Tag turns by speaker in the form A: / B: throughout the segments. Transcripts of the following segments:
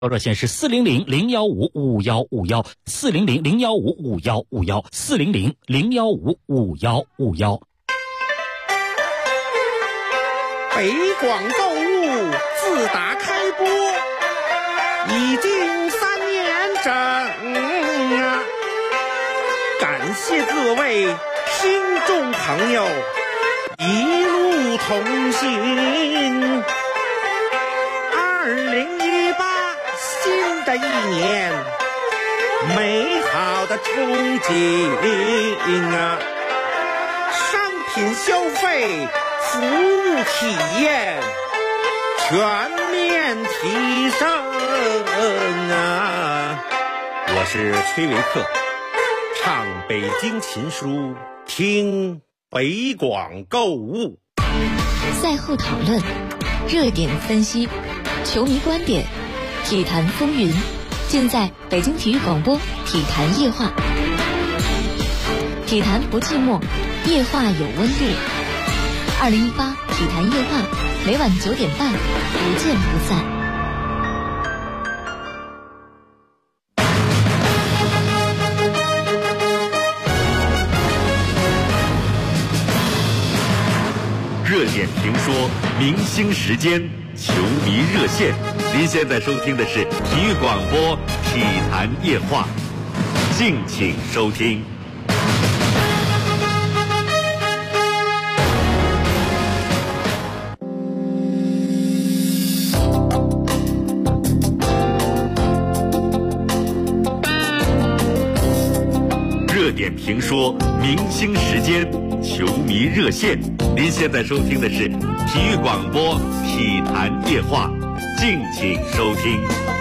A: 热线是400-015-5151，400-015-5151，400-015-5151。
B: 北广购物自打开播已经3年整啊！感谢各位听众朋友一路同行。2018新的一年，美好的憧憬啊！商品消费，服务体验全面提升啊！我是崔维克，唱北京琴书，听北广购物。
C: 赛后讨论，热点分析，球迷观点，体坛风云，尽在北京体育广播体坛夜话。体坛不寂寞，夜话有温度。2018体坛夜话，每晚9点半，不见不散。
D: 热点评说，明星时间，球迷热线。您现在收听的是体育广播体坛夜话，敬请收听。热点评说，明星时间，球迷热线。您现在收听的是体育广播体坛夜话，敬请收听。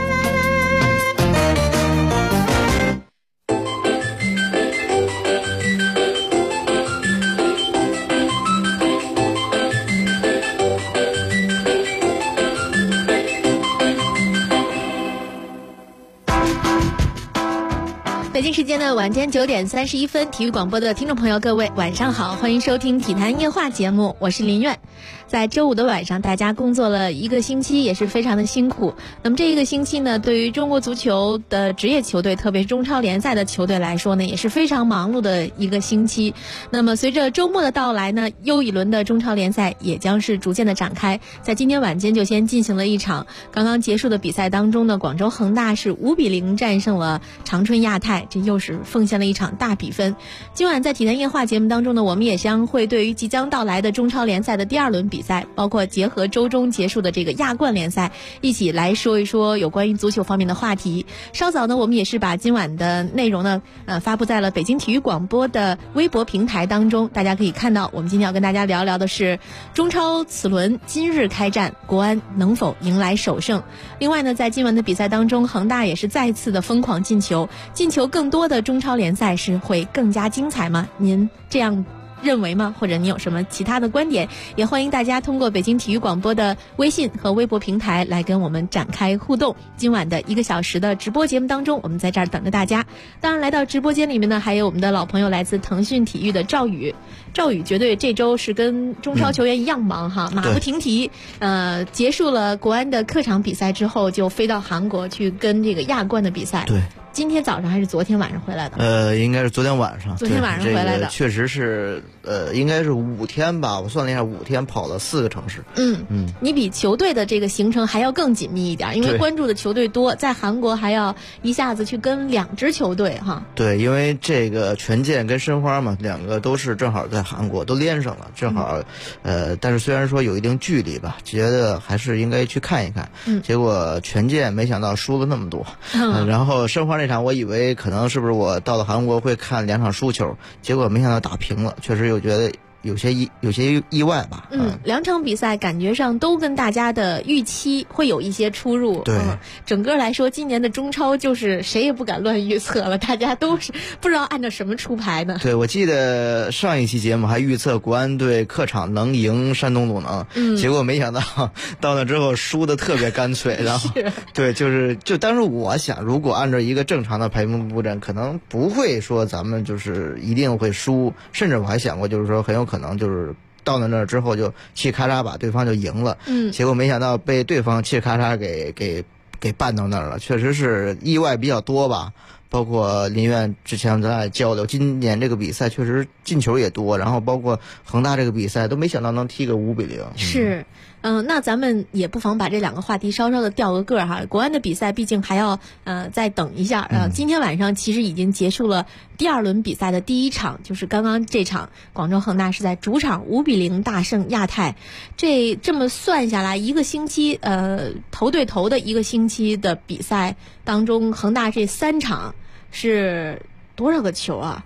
C: 北京时间的晚间9点31分，体育广播的听众朋友，各位晚上好，欢迎收听体坛夜话节目，我是林苑。在周五的晚上，大家工作了一个星期，也是非常的辛苦。那么这一个星期呢，对于中国足球的职业球队，特别是中超联赛的球队来说呢，也是非常忙碌的一个星期。那么随着周末的到来呢，又一轮的中超联赛也将是逐渐的展开。在今天晚间就先进行了一场刚刚结束的比赛当中呢，广州恒大是5-0战胜了长春亚泰，这又是奉献了一场大比分。今晚在体坛夜话节目当中呢，我们也将会对于即将到来的中超联赛的第2轮比赛，包括结合周中结束的这个亚冠联赛，一起来说一说有关于足球方面的话题。稍早呢，我们也是把今晚的内容呢发布在了北京体育广播的微博平台当中，大家可以看到我们今天要跟大家聊聊的是中超此轮今日开战，国安能否迎来首胜。另外呢，在今晚的比赛当中，恒大也是再次的疯狂进球更多的中超联赛是会更加精彩吗？您这样认为吗？或者你有什么其他的观点，也欢迎大家通过北京体育广播的微信和微博平台来跟我们展开互动。今晚的1个小时的直播节目当中，我们在这儿等着大家。当然来到直播间里面呢，还有我们的老朋友来自腾讯体育的赵宇绝对这周是跟中超球员一样忙哈，马不停蹄。结束了国安的客场比赛之后，就飞到韩国去跟这个亚冠的比赛。
E: 对，
C: 今天早上还是昨天晚上回来的？
E: 应该是昨天晚上。
C: 昨天晚上回来的，
E: 确实是应该是5天吧，我算了一下，5天跑了4个城市。
C: 你比球队的这个行程还要更紧密一点，因为关注的球队多，在韩国还要一下子去跟2支球队哈。
E: 对，因为这个权健跟申花嘛，2个都是正好在韩国都连上了，正好但是虽然说有一定距离吧，觉得还是应该去看一看。结果权健没想到输了那么多，然后申花那场我以为可能是不是我到了韩国会看2场输球，结果没想到打平了，确实有觉得有些意外吧。
C: 2场比赛感觉上都跟大家的预期会有一些出入。
E: 对，
C: 整个来说今年的中超就是谁也不敢乱预测了，大家都是不知道按照什么出牌呢。
E: 对，我记得上一期节目还预测国安队客场能赢山东鲁能，结果没想到到那之后输的特别干脆。然后对，就当时我想，如果按照一个正常的排名布阵，可能不会说咱们就是一定会输，甚至我还想过就是说很有可能就是到了那儿之后就嘁咔嚓把对方就赢了。结果没想到被对方嘁咔嚓给给办到那儿了，确实是意外比较多吧。包括林院之前咱俩交流，今年这个比赛确实进球也多，然后包括恒大这个比赛都没想到能踢个5-0。
C: 是，那咱们也不妨把这两个话题稍稍的调个个哈。国安的比赛毕竟还要再等一下，今天晚上其实已经结束了第2轮比赛的第1场，就是刚刚这场广州恒大是在主场5-0大胜亚泰。这么算下来，一个星期头对头的一个星期的比赛当中，恒大这3场是多少个球啊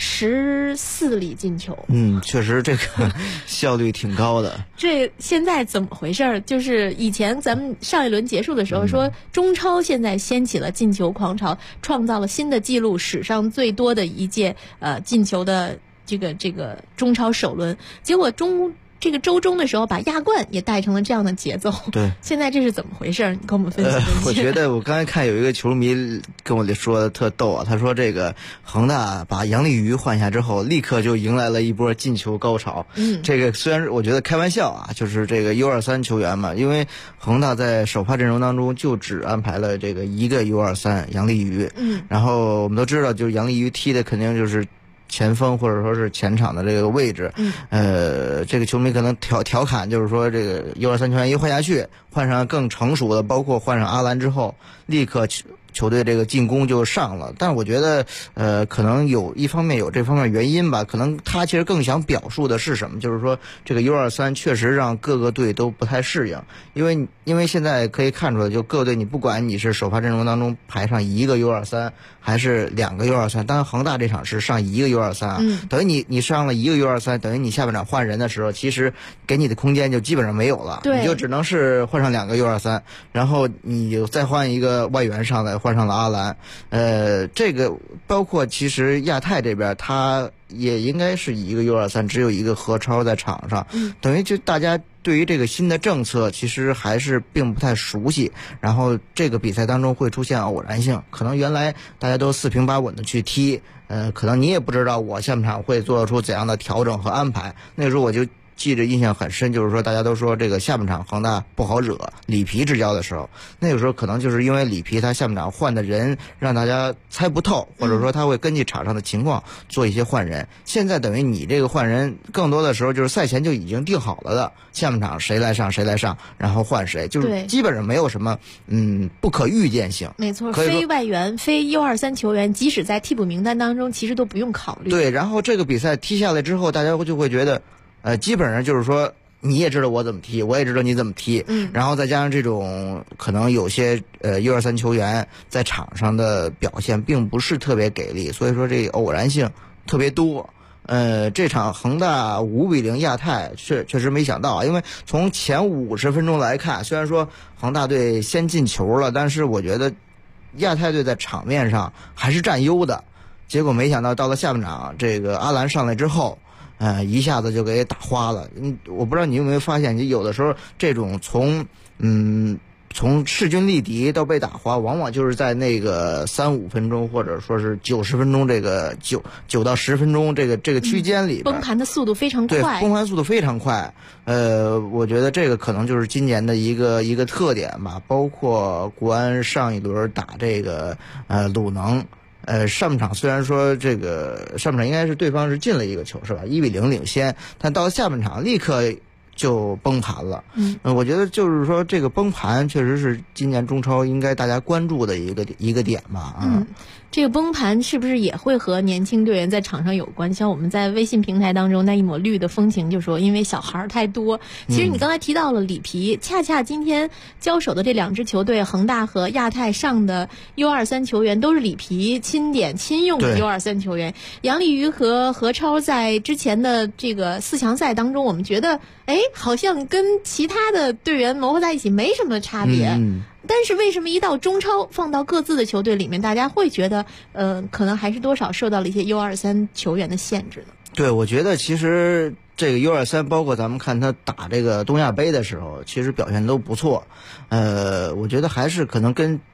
C: ？14粒进球。
E: 确实这个效率挺高的。
C: 这现在怎么回事？就是以前咱们上一轮结束的时候说，中超现在掀起了进球狂潮，创造了新的纪录，史上最多的一届进球的这个中超首轮。结果这个周中的时候把亚冠也带成了这样的节奏。
E: 对，
C: 现在这是怎么回事？你跟我们分析分析。
E: 我觉得我刚才看有一个球迷跟我说的特逗啊，他说这个恒大把杨立瑜换下之后，立刻就迎来了一波进球高潮。这个虽然是我觉得开玩笑啊，就是这个 U23 球员嘛，因为恒大在首发阵容当中就只安排了这个一个 U23 杨立瑜。然后我们都知道，就是杨立瑜踢的肯定就是前锋或者说是前场的这个位置。这个球迷可能调侃，就是说这个 U23 球员一换下去，换上更成熟的，包括换上阿兰之后，立刻球队这个进攻就上了。但我觉得可能有一方面有这方面原因吧，可能他其实更想表述的是什么，就是说这个 U23 确实让各个队都不太适应，因为现在可以看出来，就各队你不管你是首发阵容当中排上一个 U23 还是2个 U23， 当然恒大这场是上一个 U23，等于你上了一个 U23， 等于你下半场换人的时候，其实给你的空间就基本上没有了，你就只能是换上2个 U23， 然后你再换一个外援上来，换上了阿兰。这个包括其实亚太这边他也应该是一个 U23， 只有一个何超在场上，等于就大家对于这个新的政策其实还是并不太熟悉，然后这个比赛当中会出现偶然性，可能原来大家都4平8稳的去踢，可能你也不知道我下半场会做出怎样的调整和安排。那个时候我就记着印象很深，就是说大家都说这个下半场恒大不好惹，里皮执教的时候，那个时候可能就是因为里皮他下半场换的人让大家猜不透，或者说他会根据场上的情况做一些换人。现在等于你这个换人更多的时候就是赛前就已经定好了的，下半场谁来上，然后换谁，就是基本上没有什么不可预见性。
C: 没错，非外援非 U23 球员即使在替补名单当中其实都不用考虑。
E: 对，然后这个比赛踢下来之后，大家就会觉得基本上就是说你也知道我怎么踢，我也知道你怎么踢，然后再加上这种可能有些U23 球员在场上的表现并不是特别给力，所以说这偶然性特别多。这场恒大5-0亚太确实没想到啊，因为从前50分钟来看，虽然说恒大队先进球了，但是我觉得亚太队在场面上还是占优的。结果没想到到了下半场，这个阿兰上来之后一下子就给打花了。我不知道你有没有发现，你有的时候这种从势均力敌到被打花，往往就是在那个3-5分钟或者说是90分钟，这个9到10分钟这个区间里边，
C: 崩盘的速度非常快。
E: 对，崩盘速度非常快。我觉得这个可能就是今年的一个特点吧。包括国安上一轮打这个鲁能。上半场虽然说这个上半场应该是对方是进了一个球是吧，1-0领先，但到了下半场立刻就崩盘了。我觉得就是说这个崩盘确实是今年中超应该大家关注的一个点吧。
C: 这个崩盘是不是也会和年轻队员在场上有关？像我们在微信平台当中那一抹绿的风情就说因为小孩太多。其实你刚才提到了里皮，恰恰今天交手的这2支球队恒大和亚太上的 U23 球员都是里皮钦点亲用的 U23 球员。杨立瑜和何超在之前的这个4强赛当中，我们觉得好像跟其他的队员磨合在一起没什么差别。但是为什么一到中超放到各自的球队里面，大家会觉得可能还是多少受到了一些 U23 球员的限制呢？
E: 对，我觉得其实这个 U23 包括咱们看他打这个东亚杯的时候，其实表现都不错。我觉得还是可能跟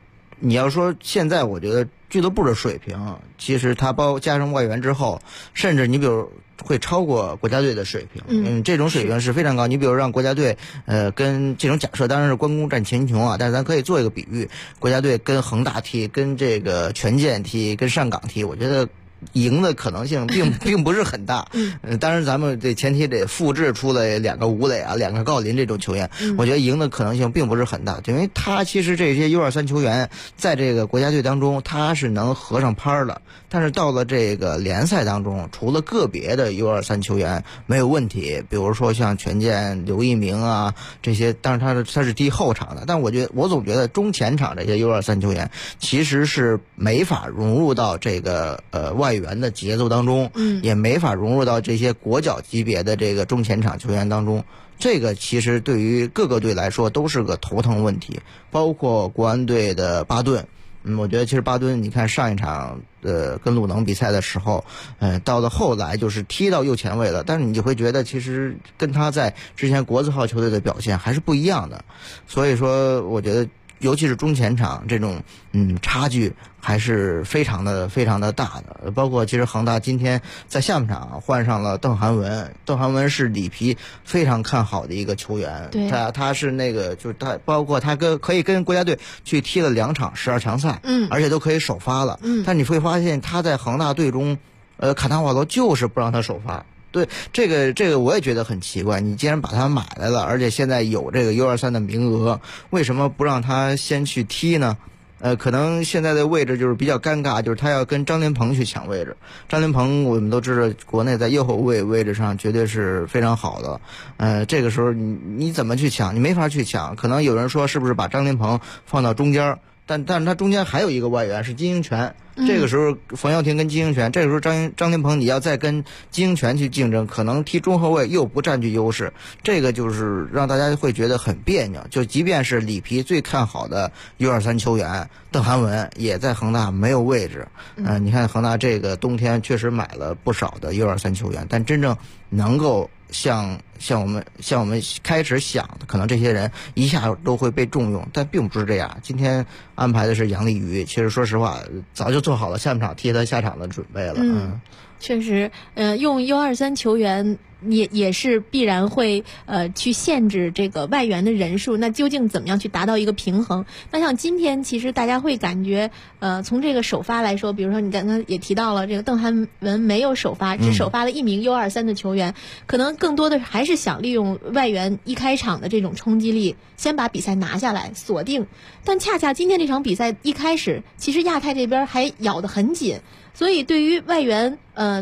E: 你要说现在，我觉得俱乐部的水平，其实它加上外援之后，甚至你比如会超过国家队的水平。这种水平是非常高。你比如让国家队，跟这种假设当然是关公战秦琼啊，但是咱可以做一个比喻，国家队跟恒大踢，跟这个权健踢，跟上港踢，我觉得赢的可能性并不是很大。当然咱们这前提得复制出来2个吴磊啊，2个郜林这种球员，我觉得赢的可能性并不是很大，因为他其实这些 U23 球员在这个国家队当中他是能合上拍的，但是到了这个联赛当中，除了个别的 U23 球员没有问题，比如说像权健、刘一鸣啊这些，当然他是踢后场的，但我总觉得中前场这些 U23 球员其实是没法融入到这个外援的节奏当中，也没法融入到这些国脚级别的这个中前场球员当中。这个其实对于各个队来说都是个头疼问题，包括国安队的巴顿。我觉得其实巴顿，你看上一场跟鲁能比赛的时候，到了后来就是踢到右前卫了，但是你就会觉得其实跟他在之前国字号球队的表现还是不一样的。所以说，我觉得尤其是中前场这种差距还是非常的大的。包括其实恒大今天在下半场换上了邓涵文，邓涵文是里皮非常看好的一个球员，他是那个就是他包括他可以跟国家队去踢了2场12强赛，而且都可以首发了，但你会发现他在恒大队中，卡纳瓦罗就是不让他首发。对，这个我也觉得很奇怪，你既然把他买来了，而且现在有这个 U23 的名额，为什么不让他先去踢呢？可能现在的位置就是比较尴尬，就是他要跟张琳芃去抢位置。张琳芃我们都知道，国内在右后卫位置上绝对是非常好的。这个时候你怎么去抢？你没法去抢。可能有人说是不是把张琳芃放到中间，但是他中间还有一个外援是金英权。这个时候冯潇霆跟金英权，这个时候张琳芃你要再跟金英权去竞争，可能踢中后卫又不占据优势，这个就是让大家会觉得很别扭。就即便是里皮最看好的 U23 球员邓涵文也在恒大没有位置。你看恒大这个冬天确实买了不少的 U23 球员，但真正能够像我们开始想的，可能这些人一下都会被重用，但并不是这样。今天安排的是杨立瑜，其实说实话早就做好了下半场踢他下场的准备了。
C: 确实，用 U23 球员也是必然会去限制这个外援的人数，那究竟怎么样去达到一个平衡？那像今天其实大家会感觉从这个首发来说，比如说你刚刚也提到了这个邓涵文没有首发，只首发了1名 U23 的球员，可能更多的还是想利用外援一开场的这种冲击力，先把比赛拿下来锁定。但恰恰今天这场比赛一开始，其实亚太这边还咬得很紧，所以对于外援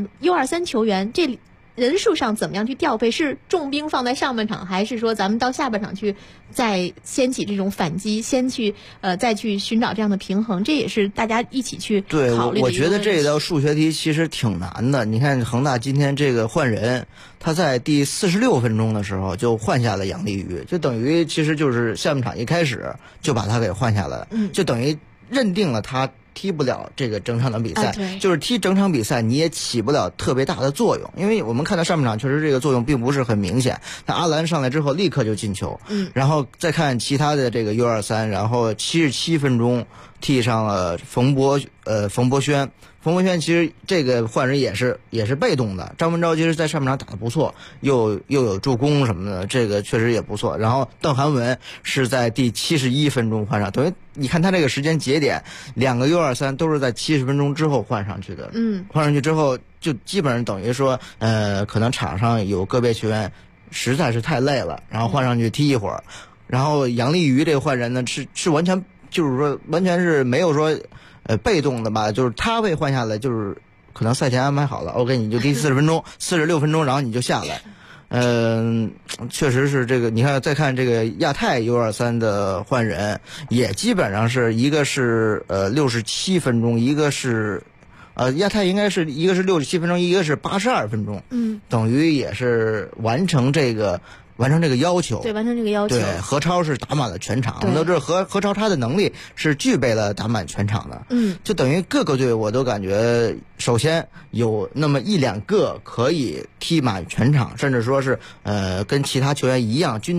C: U23 球员这人数上怎么样去调配？是重兵放在上半场，还是说咱们到下半场去再掀起这种反击，先去再去寻找这样的平衡？这也是大家一起去考虑的一个问题。
E: 对，我觉得这道数学题其实挺难的。你看恒大今天这个换人，他在第46分钟的时候就换下了杨立瑜，就等于其实就是下半场一开始就把他给换下来，就等于认定了他踢不了这个整场的比赛，就是踢整场比赛你也起不了特别大的作用，因为我们看到上半场确实这个作用并不是很明显。那阿兰上来之后立刻就进球，然后再看其他的这个 U23， 然后77分钟踢上了冯博轩。冯博轩其实这个换人也是被动的，张文钊其实在上半场打得不错，又有助攻什么的，这个确实也不错。然后邓涵文是在第71分钟换上，等于你看他这个时间节点，2个 U23 都是在70分钟之后换上去的。换上去之后就基本上等于说可能场上有个别球员实在是太累了，然后换上去踢一会儿。然后杨立瑜这个换人呢是完全就是说完全是没有说被动的吧，就是他被换下来，就是可能赛前安排好了 ，OK， 你就踢40分钟、46分钟，然后你就下来。确实是这个。你看，再看这个亚太 U23 的换人，也基本上是一个是67分钟，一个是亚太应该是一个是67分钟，一个是82分钟，等于也是完成这个要求。
C: 对，完成这个要求。
E: 对，何超是打满了全场，我们都知道何超他的能力是具备了打满全场的。就等于各个队我都感觉，首先有那么1-2个可以踢满全场，甚至说是跟其他球员一样均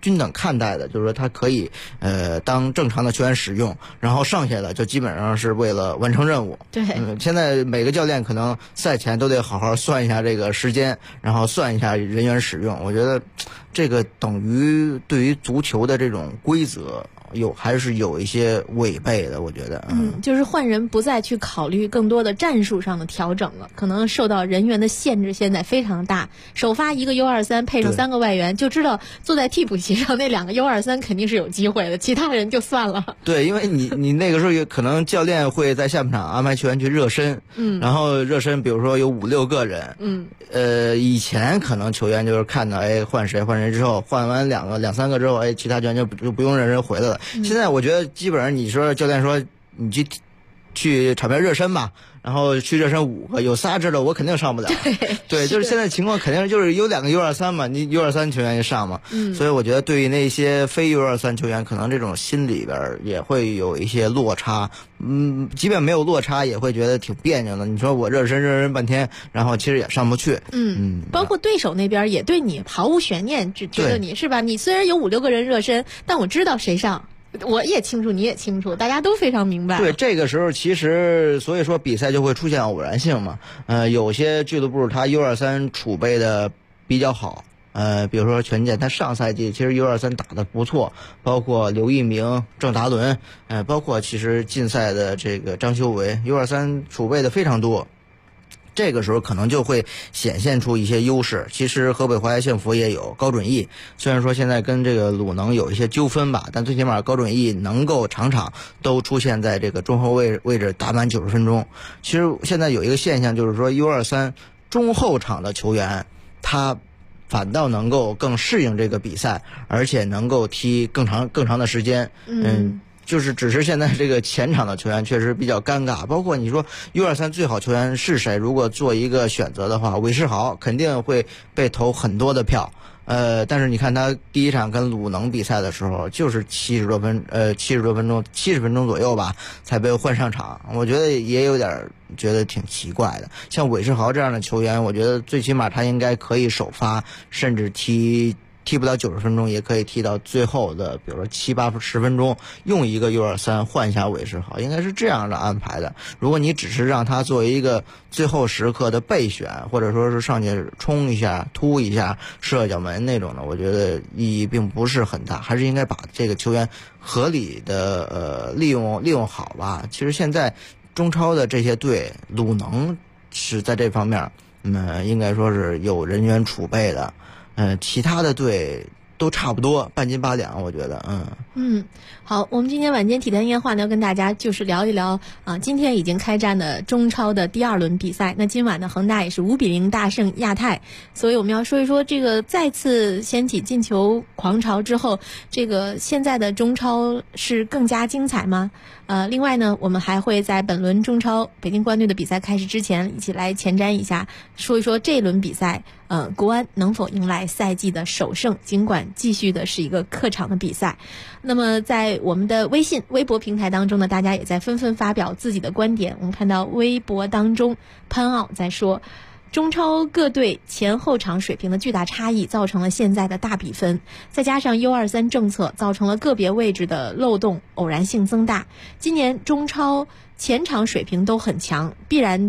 E: 均等看待的，就是说他可以当正常的球员使用，然后剩下的就基本上是为了完成任务。
C: 对，
E: 现在每个教练可能赛前都得好好算一下这个时间，然后算一下人员使用。我觉得这个等于对于足球的这种规则还是有一些违背的，我觉得。
C: 就是换人不再去考虑更多的战术上的调整了，可能受到人员的限制现在非常大。首发一个 U23 配上3个外援，就知道坐在替补席上那2个 U23 肯定是有机会的，其他人就算了。
E: 对，因为你那个时候也可能教练会在下半场安排球员去热身，然后热身比如说有5-6个人，以前可能球员就是看到换谁之后，换完2-3个之后，其他球员就不用让人回来了。现在我觉得基本上你说教练说你去场边热身吧，然后去热身5个，有3知道我肯定上不了。对，就是现在情况肯定就是有2个 U23 嘛，你 U23 球员也上嘛。所以我觉得对于那些非 U23 球员，可能这种心里边也会有一些落差。即便没有落差，也会觉得挺别扭的。你说我热身半天，然后其实也上不去。
C: 包括对手那边也对你毫无悬念，只觉得你是吧？你虽然有5-6个人热身，但我知道谁上。我也清楚，你也清楚，大家都非常明白。
E: 对，这个时候其实所以说比赛就会出现偶然性嘛。有些俱乐部他 U23 储备的比较好，比如说权健，他上赛季其实 U23 打得不错，包括刘一鸣、郑达伦，包括其实禁赛的这个张修为 ，U23 储备的非常多。这个时候可能就会显现出一些优势。其实河北华夏幸福也有高准翼，虽然说现在跟这个鲁能有一些纠纷吧，但最起码高准翼能够场场都出现在这个中后卫位置打满90分钟。其实现在有一个现象，就是说 U23 中后场的球员他反倒能够更适应这个比赛，而且能够踢更长的时间。就是只是现在这个前场的球员确实比较尴尬，包括你说 U23 最好球员是谁，如果做一个选择的话，韦世豪肯定会被投很多的票。但是你看他第一场跟鲁能比赛的时候，就是70多分钟，70分钟左右吧，才被换上场。我觉得也有点觉得挺奇怪的。像韦世豪这样的球员，我觉得最起码他应该可以首发，甚至踢不了90分钟，也可以踢到最后的，比如说7-8-10分钟，用一个 U23 换一下韦世豪，应该是这样的安排的。如果你只是让他作为一个最后时刻的备选，或者说是上去冲一下、突一下、射角门那种的，我觉得意义并不是很大，还是应该把这个球员合理的利用好吧。其实现在中超的这些队，鲁能是在这方面，应该说是有人员储备的。其他的队都差不多，半斤八两，我觉得。
C: 好，我们今天晚间体坛夜话呢，要跟大家就是聊一聊今天已经开战的中超的第2轮比赛。那今晚呢，恒大也是5-0大胜亚泰，所以我们要说一说这个再次掀起进球狂潮之后，这个现在的中超是更加精彩吗？另外呢，我们还会在本轮中超北京国安队的比赛开始之前，一起来前瞻一下，说一说这轮比赛，国安能否迎来赛季的首胜？尽管继续的是一个客场的比赛。那么在我们的微信、微博平台当中呢，大家也在纷纷发表自己的观点。我们看到微博当中，潘奥在说，中超各队前后场水平的巨大差异造成了现在的大比分，再加上 U23 政策造成了个别位置的漏洞偶然性增大。今年中超前场水平都很强，必然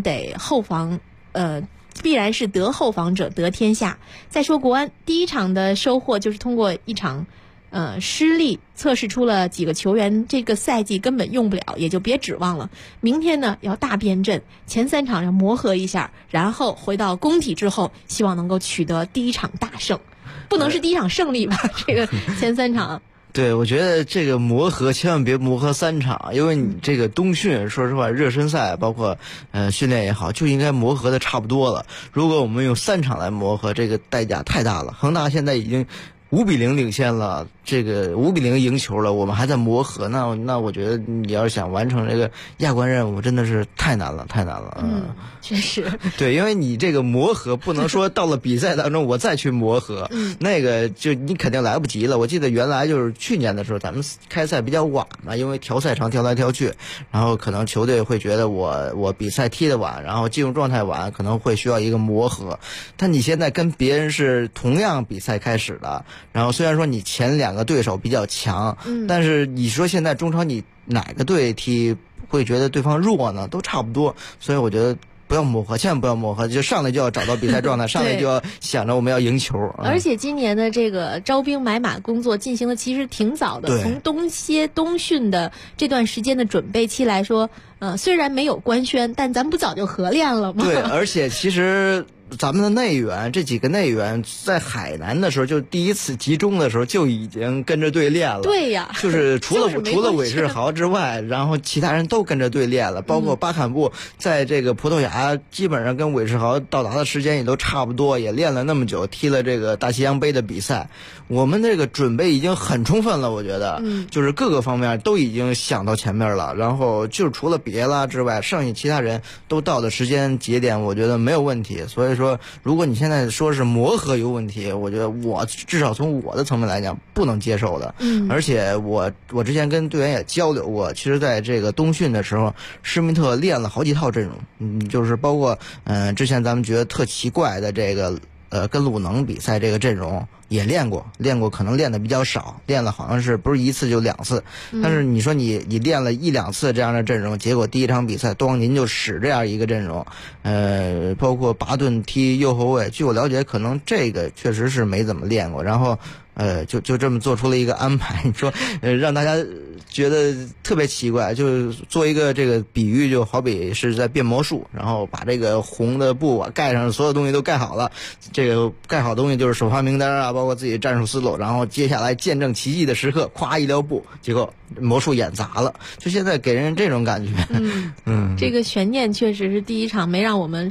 C: 是得后防者得天下。再说国安第一场的收获就是通过一场失利测试出了几个球员这个赛季根本用不了，也就别指望了。明天呢要大变阵，前3场要磨合一下，然后回到工体之后，希望能够取得第一场大胜，不能是第一场胜利吧？这个前3场。
E: 对，我觉得这个磨合千万别磨合3场，因为你这个冬训，说实话，热身赛包括训练也好，就应该磨合的差不多了。如果我们用3场来磨合，这个代价太大了。恒大现在已经5-0领先了，这个5-0赢球了，我们还在磨合，那我觉得你要是想完成这个亚冠任务，真的是太难了。
C: 确实。
E: 对，因为你这个磨合不能说到了比赛当中我再去磨合，那个就你肯定来不及了。我记得原来就是去年的时候，咱们开赛比较晚嘛，因为调赛场调来调去，然后可能球队会觉得我比赛踢得晚，然后进入状态晚，可能会需要一个磨合。但你现在跟别人是同样比赛开始了， 然后虽然说你前2个对手比较强，但是你说现在中超你哪个队踢会觉得对方弱呢？都差不多，所以我觉得不要磨合，千万不要磨合，就上来就要找到比赛状态，上来就要想着我们要赢球。
C: 而且今年的这个招兵买马工作进行的其实挺早的，从冬训的这段时间的准备期来说，虽然没有官宣，但咱不早就合练了吗？
E: 对，而且其实咱们的内援这几个内援在海南的时候，就第一次集中的时候就已经跟着队练了。
C: 对呀，
E: 就是除了韦世豪之外，然后其他人都跟着队练了，包括巴坎布在这个葡萄牙，基本上跟韦世豪到达的时间也都差不多，也练了那么久，踢了这个大西洋杯的比赛。我们这个准备已经很充分了，我觉得，就是各个方面都已经想到前面了。然后就除了比耶拉之外，剩下其他人都到的时间节点，我觉得没有问题。所以说，如果你现在说是磨合有问题，我觉得我至少从我的层面来讲不能接受的。而且我之前跟队员也交流过，其实在这个冬训的时候，施密特练了好几套阵容，就是包括之前咱们觉得特奇怪的这个跟鲁能比赛这个阵容也练过，可能练的比较少，练了好像是不是1次就2次，但是你说你练了1、2次这样的阵容，结果第一场比赛咣您就使这样一个阵容，包括巴顿踢右后卫，据我了解可能这个确实是没怎么练过，然后就这么做出了一个安排，你说让大家觉得特别奇怪，就做一个这个比喻，就好比是在变魔术，然后把这个红的布盖上，所有东西都盖好了，这个盖好东西就是首发名单啊，包括自己战术思路，然后接下来见证奇迹的时刻，咵一撩布，结果魔术演砸了，就现在给人这种感觉。
C: 这个悬念确实是第一场没让我们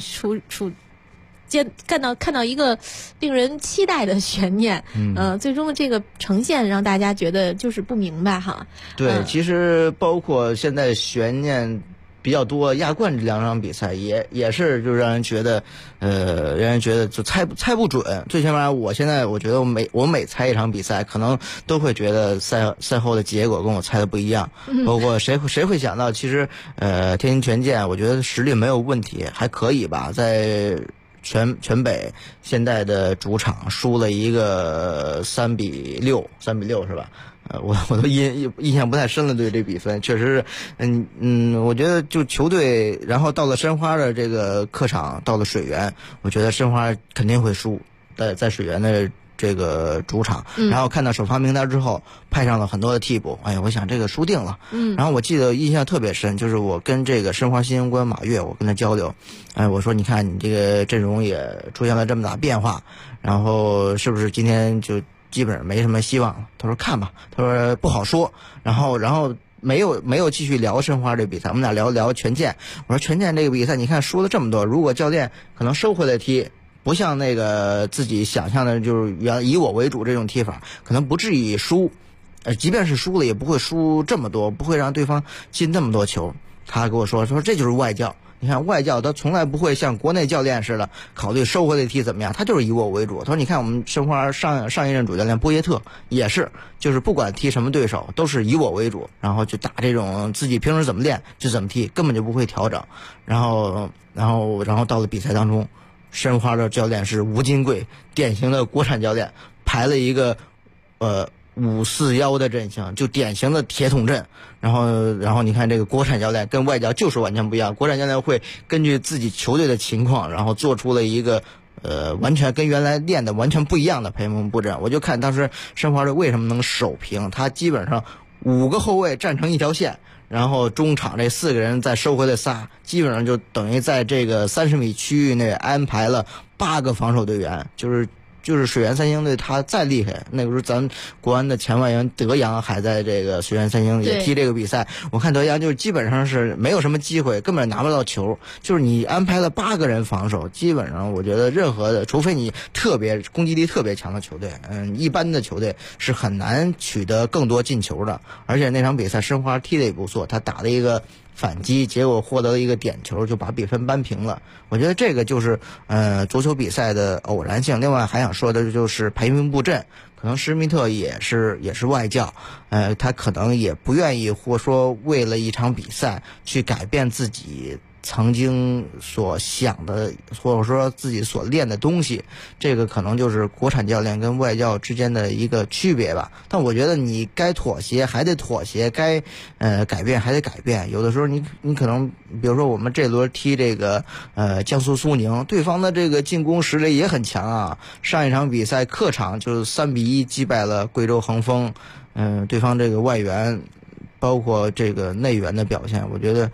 C: 看到一个令人期待的悬念，最终的这个呈现让大家觉得就是不明白哈。
E: 对，其实包括现在悬念比较多，亚冠这2场比赛也是就让人觉得就猜不准。最起码我现在我觉得我每猜一场比赛，可能都会觉得赛后的结果跟我猜的不一样。包括谁会想到，其实天津权健我觉得实力没有问题，还可以吧，在全北现在的主场输了一个3比6是吧？我都印象不太深了，对这比分确实是，我觉得就球队，然后到了申花的这个客场，到了水源，我觉得申花肯定会输，在水源的这个主场，然后看到首发名单之后，派上了很多的替补，哎呀，我想这个输定了。然后我记得印象特别深，就是我跟这个申花新闻官马跃，我跟他交流，我说你看你这个阵容也出现了这么大变化，然后是不是今天就基本上没什么希望了？他说看吧，他说不好说，然后没有继续聊申花这比赛，我们俩聊权健。我说权健这个比赛你看输了这么多，如果教练可能收回来踢，不像那个自己想象的，就是以我为主这种踢法，可能不至于输。即便是输了，也不会输这么多，不会让对方进那么多球。他跟我说这就是外教。你看外教他从来不会像国内教练似的考虑收回来踢怎么样，他就是以我为主。他说你看我们申花上一任主教练波耶特也是，就是不管踢什么对手都是以我为主，然后就打这种自己平时怎么练就怎么踢，根本就不会调整。然后到了比赛当中，申花的教练是吴金贵，典型的国产教练，排了一个5-4-1的阵型，就典型的铁桶阵。然后你看这个国产教练跟外教就是完全不一样，国产教练会根据自己球队的情况，然后做出了一个完全跟原来练的完全不一样的排兵布阵。我就看当时申花队为什么能守平，他基本上5个后卫站成一条线，然后中场这4个人再收回来仨，基本上就等于在这个30米区域内安排了8个防守队员，就是水源三星队他再厉害，那个时候咱国安的前外援德阳还在这个水源三星也踢这个比赛，我看德阳就是基本上是没有什么机会，根本拿不到球，就是你安排了8个人防守，基本上我觉得任何的，除非你特别攻击力特别强的球队，一般的球队是很难取得更多进球的。而且那场比赛申花踢得也不错，他打了一个反击，结果获得了一个点球，就把比分扳平了。我觉得这个就是足球比赛的偶然性。另外还想说的就是排兵布阵，可能施密特也是外教，他可能也不愿意或说为了一场比赛去改变自己曾经所想的，或者说自己所练的东西，这个可能就是国产教练跟外教之间的一个区别吧。但我觉得你该妥协还得妥协，该改变还得改变。有的时候你可能，比如说我们这轮踢这个江苏苏宁，对方的这个进攻实力也很强啊。上一场比赛客场就3-1击败了贵州恒丰，对方这个外援包括这个内援的表现，我觉得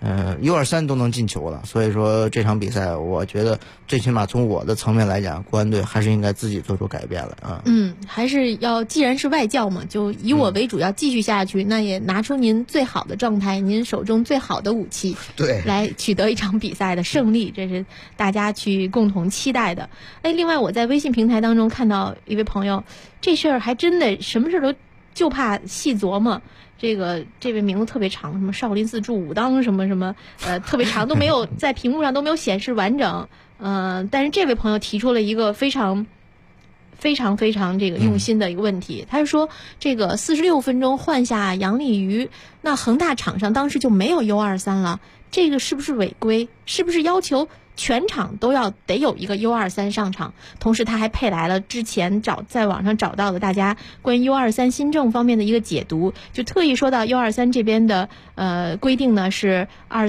E: U23都能进球了，所以说这场比赛我觉得最起码从我的层面来讲，国安队还是应该自己做出改变了啊。
C: 还是要，既然是外教嘛，就以我为主，要继续下去，那也拿出您最好的状态，您手中最好的武器，
E: 对，
C: 来取得一场比赛的胜利，这是大家去共同期待的。另外我在微信平台当中看到一位朋友，这事儿还真的什么事都就怕细琢磨。这位名字特别长，什么少林寺驻武当什么什么，特别长，都没有在屏幕上都没有显示完整。但是这位朋友提出了一个非常这个用心的一个问题，他是说这个46分钟换下杨立瑜，那恒大场上当时就没有 U23 了，这个是不是违规？是不是要求全场得有一个 U23 上场？同时他还配来了之前在网上找到的大家关于 U23 新政方面的一个解读，就特意说到 U23 这边的规定呢是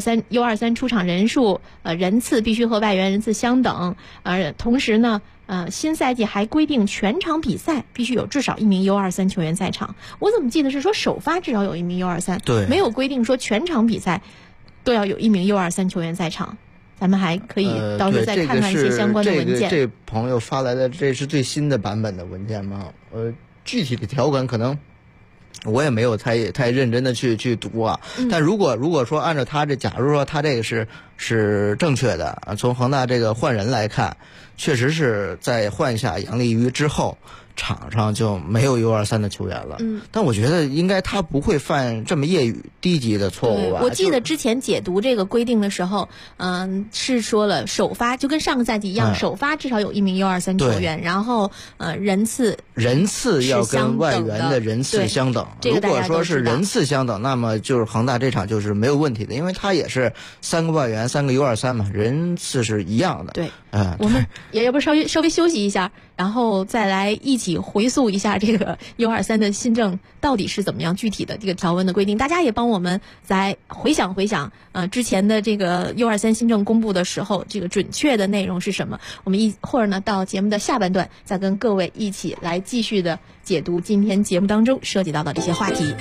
C: U23 出场人数人次必须和外援人次相等，同时呢新赛季还规定全场比赛必须有至少1名 U23 球员在场。我怎么记得是说首发至少有1名 U23，
E: 对，没
C: 有规定说全场比赛都要有1名 U23 球员在场。咱们还可以到时候再看看一些相关的文件。
E: 这朋友发来的这是最新的版本的文件吗？具体的条款可能我也没有太认真的去读啊。但如果说按照他假如说他这个是正确的，从恒大这个换人来看，确实是在换下杨立瑜之后，场上就没有 U23 的球员了。但我觉得应该他不会犯这么业余低级的错误吧。
C: 我记得之前解读这个规定的时候，是说了首发就跟上个赛季一样，首发至少有1名 U23 球员，然后人次
E: 要跟外援的人次相等。如果说是人次相等，那么就是恒大这场就是没有问题的，因为他也是3个外援3个 U23 嘛，人次是一样的。
C: 对，我们也要不稍微休息一下，然后再来一起回溯一下这个 U23 的新政到底是怎么样，具体的这个条文的规定，大家也帮我们再回想之前的这个 U23 新政公布的时候，这个准确的内容是什么。我们一会儿呢到节目的下半段再跟各位一起来继续的解读今天节目当中涉及到的这些话题。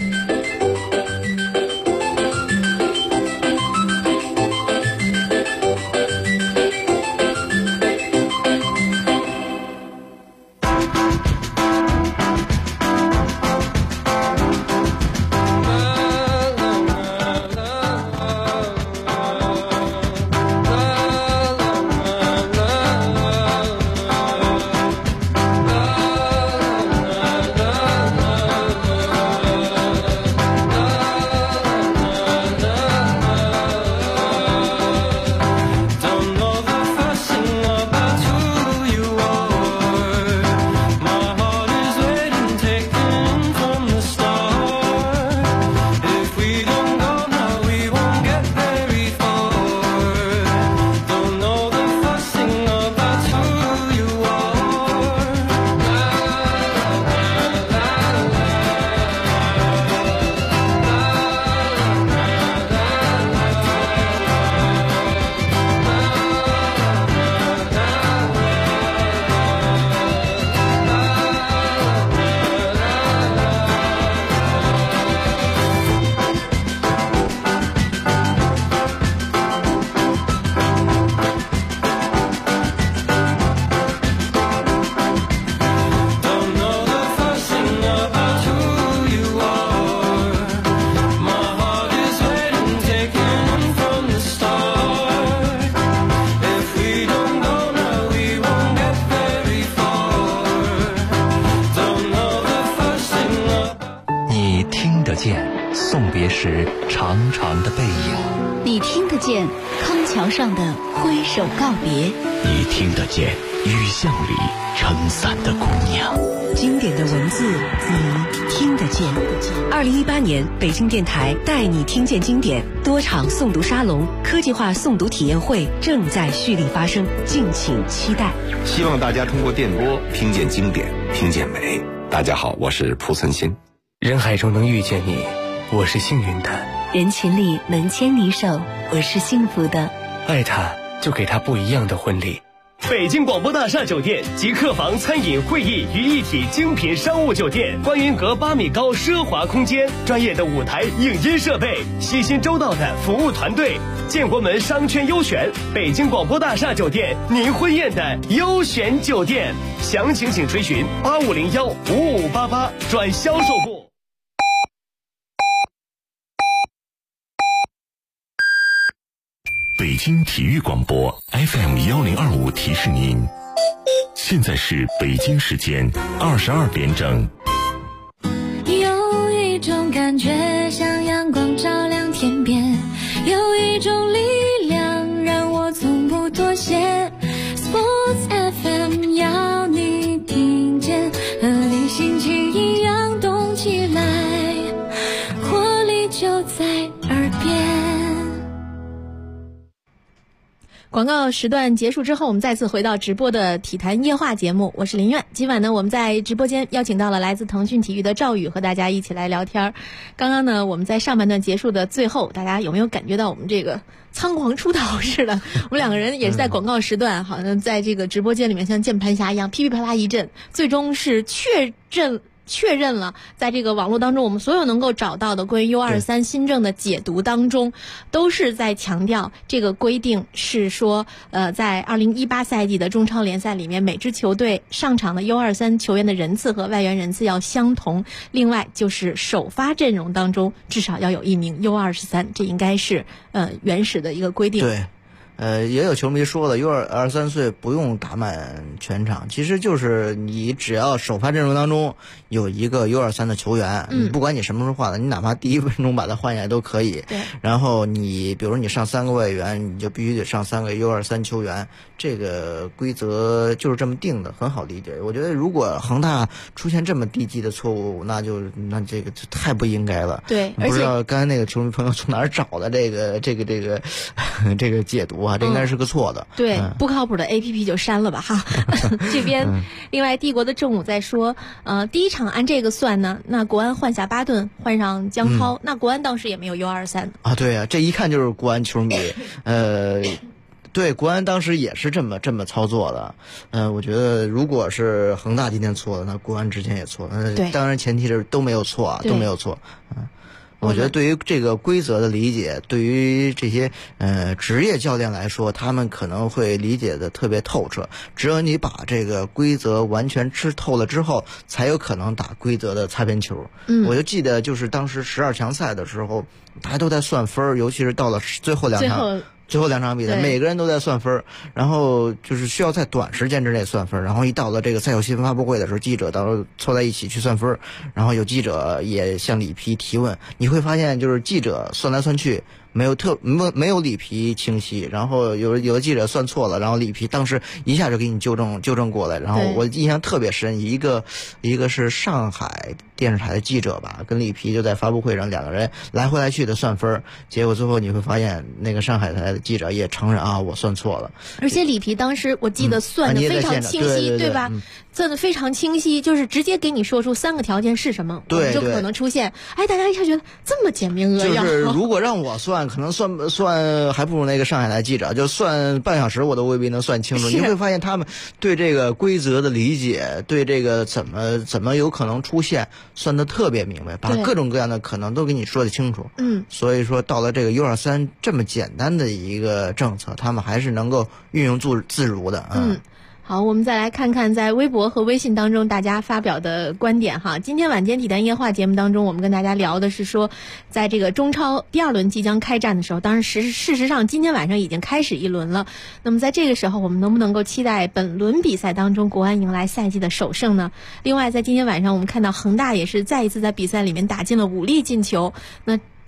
A: 时长长的背影，
F: 你听得见康桥上的挥手告别，
A: 你听得见雨巷里撑伞的姑娘。
G: 经典的文字，你听得见。2018年，北京电台带你听见经典多场诵读沙龙、科技化诵读体验会正在蓄力发生，敬请期待。
H: 希望大家通过电波听见经典，听见美。大家好，我是蒲存昕。
I: 人海中能遇见你，我是幸运的；
F: 人群里能牵你手，我是幸福的。
I: 爱他，就给他不一样的婚礼。
J: 北京广播大厦酒店集客房、餐饮、会议于一体精品商务酒店，观云阁8米高奢华空间，专业的舞台影音设备，细心周到的服务团队，建国门商圈优选，北京广播大厦酒店，您婚宴的优选酒店。详情请垂询85015588转销售部。
D: 北京体育广播 FM1025提示您，现在是北京时间22点整。
K: 有一种感觉像阳光照亮天边，有一种力量让我从不妥协。 Sports FM 要你听见，和你心情一样动起来，活力就在耳边。
C: 广告时段结束之后，我们再次回到直播的体坛夜话节目，我是林苑。今晚呢，我们在直播间邀请到了来自腾讯体育的赵宇，和大家一起来聊天。刚刚呢，我们在上半段结束的最后，大家有没有感觉到我们这个仓皇出逃似的？我们两个人也是在广告时段，好像在这个直播间里面像键盘侠一样噼噼啪啦一阵，最终是确认了，在这个网络当中，我们所有能够找到的关于 U23 新政的解读当中，都是在强调这个规定是说，在2018赛季的中超联赛里面，每支球队上场的 U23 球员的人次和外援人次要相同。另外就是首发阵容当中至少要有一名 U23，这应该是原始的一个规定。
E: 对。也有球迷说了，U23岁不用打满全场，其实就是你只要首发阵容当中有一个 U23的球员，你不管你什么时候换的，你哪怕第1分钟把他换下来都可以。
C: 对。
E: 然后你比如你上3个外援，你就必须得上3个 U23球员，这个规则就是这么定的，很好理解。我觉得如果恒大出现这么低级的错误，那这个就太不应该了。
C: 对，
E: 不知道刚才那个球迷朋友从哪儿找的这个这个解读啊，这应该是个错的。
C: 对，不靠谱的 APP 就删了吧哈。这边，另外帝国的正午在说，第一场按这个算呢，那国安换下巴顿，换上江涛，那国安当时也没有 U23
E: 啊。对啊，这一看就是国安球迷。对，国安当时也是这么操作的。我觉得如果是恒大今天错了，那国安之前也错了。那当然前提是都没有错啊，都没有错。我觉得对于这个规则的理解，对于这些职业教练来说，他们可能会理解的特别透彻。只有你把这个规则完全吃透了之后，才有可能打规则的擦边球。我就记得就是当时12强赛的时候，大家都在算分，尤其是到了最后2场比赛，每个人都在算分，然后就是需要在短时间之内算分，然后一到了这个赛后新闻发布会的时候，记者到时候凑在一起去算分，然后有记者也向里皮提问，你会发现就是记者算来算去没有里皮清晰，然后有的记者算错了，然后里皮当时一下就给你纠正过来，然后我印象特别深，一个是上海电视台的记者吧，跟里皮就在发布会上两个人来回来去的算分，结果最后你会发现那个上海台的记者也承认啊，我算错了。
C: 而且里皮当时我记得算的非常清晰，对吧？算的非常清晰，就是直接给你说出3个条件是什么，我们就可能出现。哎，大家一下觉得这么简明扼要。
E: 就是如果让我算，可能算还不如那个上海台记者，就算半小时我都未必能算清楚。你会发现他们对这个规则的理解，对这个怎么有可能出现，算得特别明白，把各种各样的可能都给你说得清楚。所以说到了这个 U23 这么简单的一个政策，他们还是能够运用自如的。
C: 好，我们再来看看在微博和微信当中大家发表的观点哈。今天晚间体坛夜话节目当中，我们跟大家聊的是说，在这个中超第2轮即将开战的时候，当然事实上今天晚上已经开始1轮了。那么在这个时候，我们能不能够期待本轮比赛当中国安迎来赛季的首胜呢？另外，在今天晚上我们看到恒大也是再一次在比赛里面打进了5粒进球。那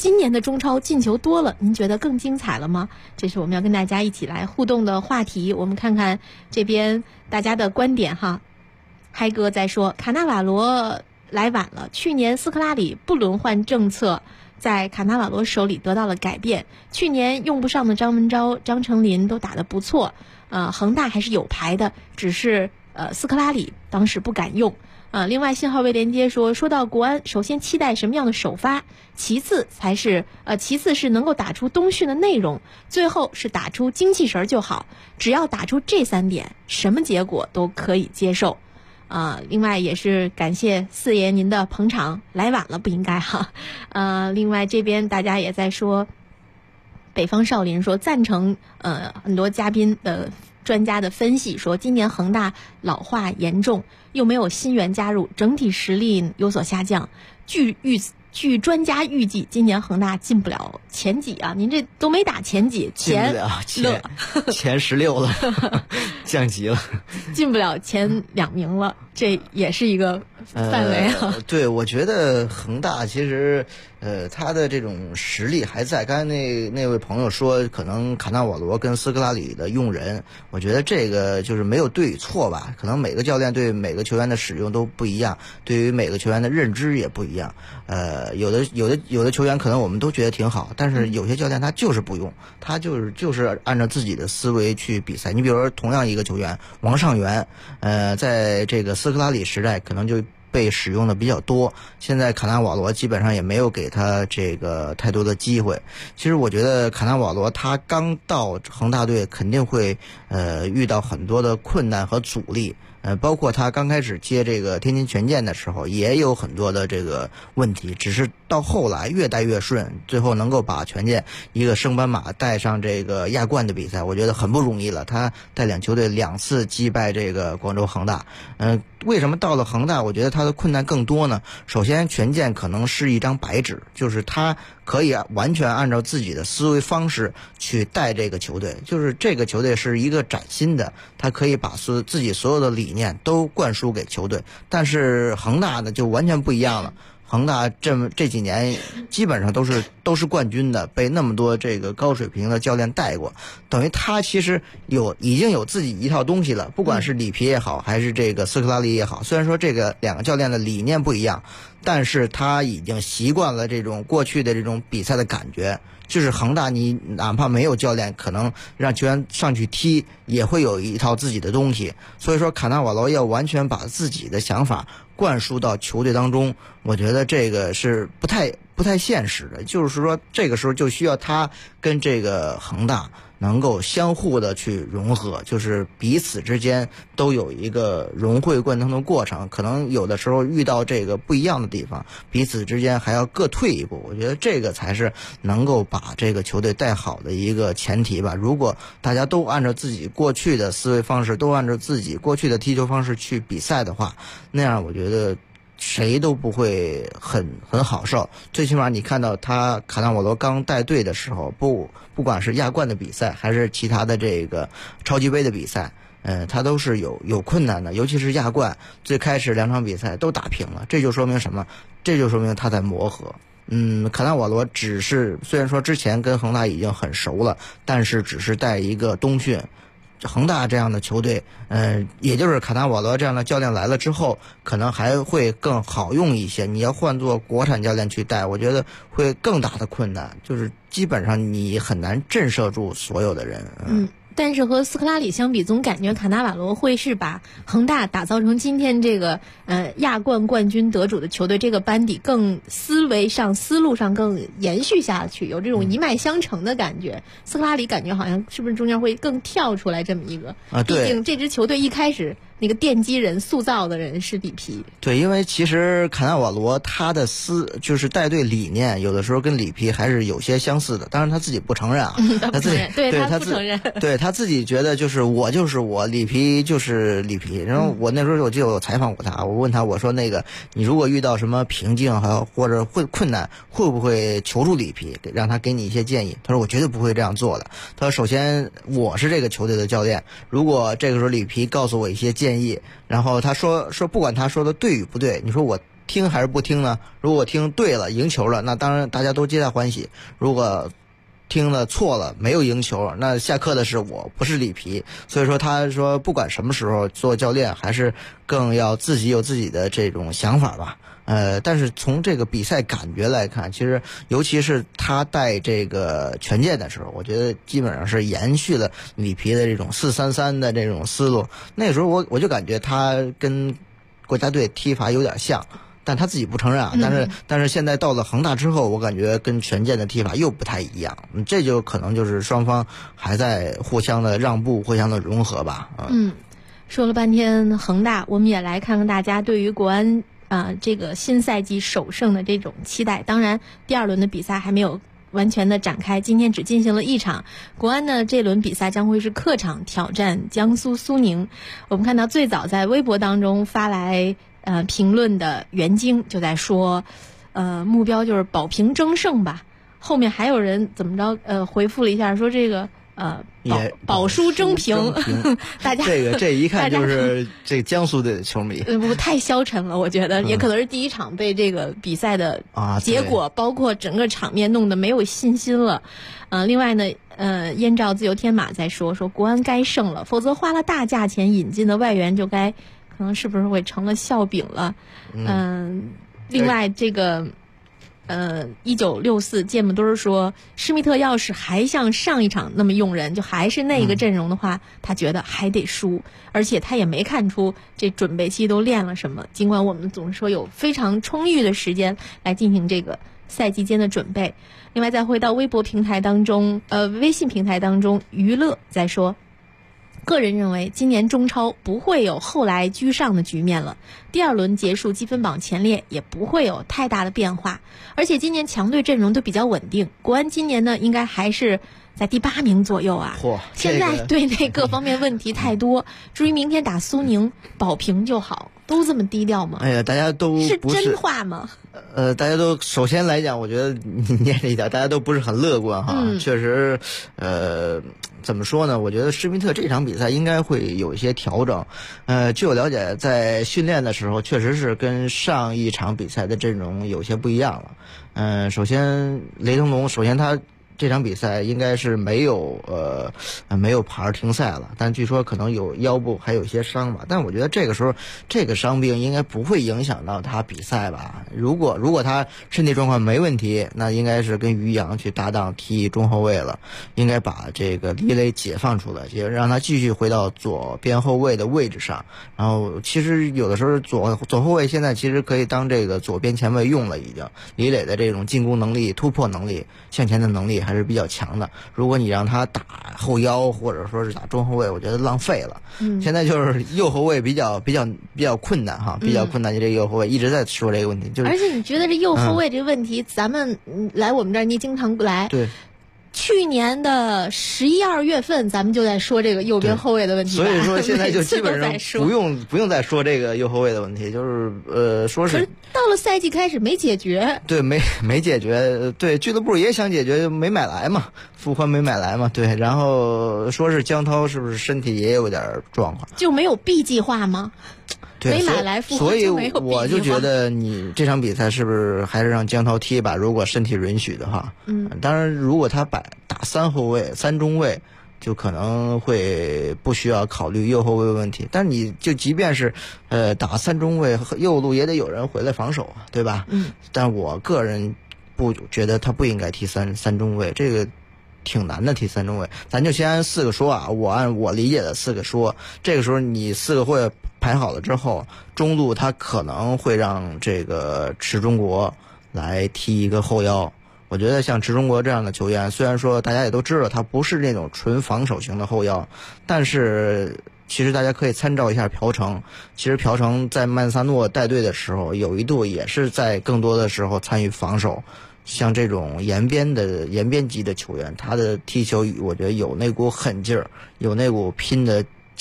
C: 今年的中超进球多了，您觉得更精彩了吗？这是我们要跟大家一起来互动的话题。我们看看这边大家的观点哈。嗨哥在说，卡纳瓦罗来晚了，去年斯科拉里不轮换政策在卡纳瓦罗手里得到了改变，去年用不上的张文钊、张成林都打得不错，恒大还是有牌的，只是斯科拉里当时不敢用。另外信号未连接说到国安，首先期待什么样的首发，其次是能够打出冬训的内容，最后是打出精气神就好，只要打出这3点，什么结果都可以接受。另外也是感谢四爷您的捧场，来晚了不应该哈。另外这边大家也在说，北方少林说赞成很多嘉宾的专家的分析，说今年恒大老化严重，又没有新援加入，整体实力有所下降。据专家预计，今年恒大进不了前几啊！您这都没打前几，
E: 进不了前16了，降级了，
C: 进不了前2名了，这也是一个范围啊。
E: 对，我觉得恒大其实他的这种实力还在。刚才那位朋友说，可能卡纳瓦罗跟斯科拉里的用人，我觉得这个就是没有对与错吧，可能每个教练对每个球员的使用都不一样，对于每个球员的认知也不一样。有的球员可能我们都觉得挺好，但是有些教练他就是不用，他就是按照自己的思维去比赛。你比如说同样一个球员王上源，在这个斯科拉里时代可能就被使用的比较多，现在卡纳瓦罗基本上也没有给他这个太多的机会。其实我觉得卡纳瓦罗他刚到恒大队肯定会遇到很多的困难和阻力。包括他刚开始接这个天津权健的时候，也有很多的这个问题，只是到后来越带越顺，最后能够把权健一个升班马带上这个亚冠的比赛，我觉得很不容易了。他带领球队2次击败这个广州恒大。为什么到了恒大，我觉得他的困难更多呢？首先，权健可能是一张白纸，就是他可以完全按照自己的思维方式去带这个球队，就是这个球队是一个崭新的，他可以把自己所有的理念都灌输给球队。但是恒大呢就完全不一样了，恒大这几年基本上都是冠军的，被那么多这个高水平的教练带过，等于他其实已经有自己一套东西了。不管是里皮也好，还是这个斯科拉里也好，虽然说这个2个教练的理念不一样，但是他已经习惯了这种过去的这种比赛的感觉。就是恒大，你哪怕没有教练，可能让球员上去踢也会有一套自己的东西。所以说卡纳瓦罗要完全把自己的想法灌输到球队当中，我觉得这个是不太现实的。就是说这个时候就需要他跟这个恒大能够相互的去融合，就是彼此之间都有一个融会贯通的过程。可能有的时候遇到这个不一样的地方，彼此之间还要各退一步，我觉得这个才是能够把这个球队带好的一个前提吧。如果大家都按照自己过去的思维方式，都按照自己过去的踢球方式去比赛的话，那样我觉得谁都不会很好受。最起码你看到他卡纳瓦罗刚带队的时候，不管是亚冠的比赛还是其他的这个超级杯的比赛，他都是有困难的。尤其是亚冠最开始2场比赛都打平了，这就说明什么？这就说明他在磨合。卡纳瓦罗虽然说之前跟恒大已经很熟了，但是只是带一个冬训。恒大这样的球队，也就是卡纳瓦罗这样的教练来了之后，可能还会更好用一些。你要换做国产教练去带，我觉得会更大的困难，就是基本上你很难震慑住所有的人。
C: 但是和斯科拉里相比，总感觉卡纳瓦罗会是把恒大打造成今天这个亚冠冠军得主的球队，这个班底更思路上更延续下去，有这种一脉相承的感觉。斯科拉里感觉好像是不是中间会更跳出来这么一个毕竟这支球队一开始那个奠基人塑造的人是里皮。
E: 对，因为其实卡纳瓦罗他的就是带队理念有的时候跟里皮还是有些相似的，当然他自己不承认啊。
C: 他自己他不承认，
E: 对他自己觉得就是我里皮就是里皮。然后我那时候我记得我采访过他，我问他，我说那个你如果遇到什么瓶颈或者困难，会不会求助里皮让他给你一些建议？他说我绝对不会这样做的。他说首先我是这个球队的教练，如果这个时候里皮告诉我一些建议，然后他说不管他说的对与不对，你说我听还是不听呢？如果听对了，赢球了，那当然大家都皆大欢喜；如果听了错了，没有赢球，那下课的是我，不是里皮。所以说他说不管什么时候做教练，还是更要自己有自己的这种想法吧。但是从这个比赛感觉来看，其实尤其是他带这个权健的时候，我觉得基本上是延续了里皮的这种4-3-3的这种思路。那时候我就感觉他跟国家队踢法有点像，但他自己不承认啊。但是现在到了恒大之后，我感觉跟权健的踢法又不太一样，这就可能就是双方还在互相的让步，互相的融合吧。
C: 说了半天恒大，我们也来看看大家对于国安这个新赛季首胜的这种期待。当然第2轮的比赛还没有完全的展开，今天只进行了1场。国安呢这轮比赛将会是客场挑战江苏苏宁。我们看到最早在微博当中发来评论的袁京就在说目标就是保平争胜吧。后面还有人怎么着回复了一下说这个保输争平大家
E: 这一看就是这个江苏队的球迷
C: 不太消沉了，我觉得也可能是第1场被这个比赛的结果包括整个场面弄得没有信心了。另外呢燕赵自由天马在说国安该胜了，否则花了大价钱引进的外援就该可能是不是会成了笑柄了。另外这个1964芥末墩儿说施密特要是还像上一场那么用人，就还是那个阵容的话，他觉得还得输，而且他也没看出这准备期都练了什么。尽管我们总是说有非常充裕的时间来进行这个赛季间的准备。另外再回到微博平台当中微信平台当中，娱乐在说个人认为今年中超不会有后来居上的局面了，第2轮结束积分榜前列也不会有太大的变化，而且今年强队阵容都比较稳定。国安今年呢应该还是在第8名左右啊。现在队内各方面问题太多至于明天打苏宁保平就好，都这么低调吗？
E: 哎呀，大家都不是
C: 真话吗？
E: 大家都首先来讲，我觉得你念这一条，大家都不是很乐观哈。确实，怎么说呢？我觉得施密特这场比赛应该会有一些调整。据我了解，在训练的时候，确实是跟上一场比赛的阵容有些不一样了。首先雷腾龙，首先他这场比赛应该是没有牌停赛了，但据说可能有腰部还有一些伤吧。但我觉得这个时候这个伤病应该不会影响到他比赛吧。如果他身体状况没问题，那应该是跟于洋去搭档踢中后卫了，应该把这个李磊解放出来，也让他继续回到左边后卫的位置上。然后其实有的时候左后卫现在其实可以当这个左边前卫用了，已经李磊的这种进攻能力、突破能力、向前的能力还是比较强的。如果你让他打后腰或者说是打中后卫，我觉得浪费了。现在就是右后卫比较困难哈，比较困难。这个右后卫一直在说这个问题，就是
C: 而且你觉得这右后卫这个问题，咱们来我们这儿你经常来。
E: 对。
C: 去年的11、2月份，咱们就在说这个右边后卫的问题，
E: 所以说现在就基本上不用再说这个右后卫的问题，就是说是
C: 到了赛季开始没解决，
E: 对，没解决，对，俱乐部也想解决，没买来嘛，傅欢没买来嘛，对，然后说是江涛是不是身体也有点状况，
C: 就没有 B 计划吗？
E: 对，
C: 没买来傅欢就没有 B 计划。
E: 所以我就觉得你这场比赛是不是还是让江涛踢吧？如果身体允许的话，当然如果他打3后卫、3中卫，就可能会不需要考虑右后卫问题。但你就即便是打3中卫，右路也得有人回来防守啊，对吧？但我个人不觉得他不应该踢三中卫，这个挺难的，踢3中卫。咱就先按4个说啊，我按我理解的4个说。这个时候你4个后卫排好了之后，中路他可能会让这个池中国来踢一个后腰。我觉得像池中国这样的球员，虽然说大家也都知道他不是那种纯防守型的后腰，但是其实大家可以参照一下朴成。其实朴成在曼萨诺带队的时候，有一度也是在更多的时候参与防守。像这种延边级的球员，他的踢球我觉得有那股狠劲儿，有那股拼的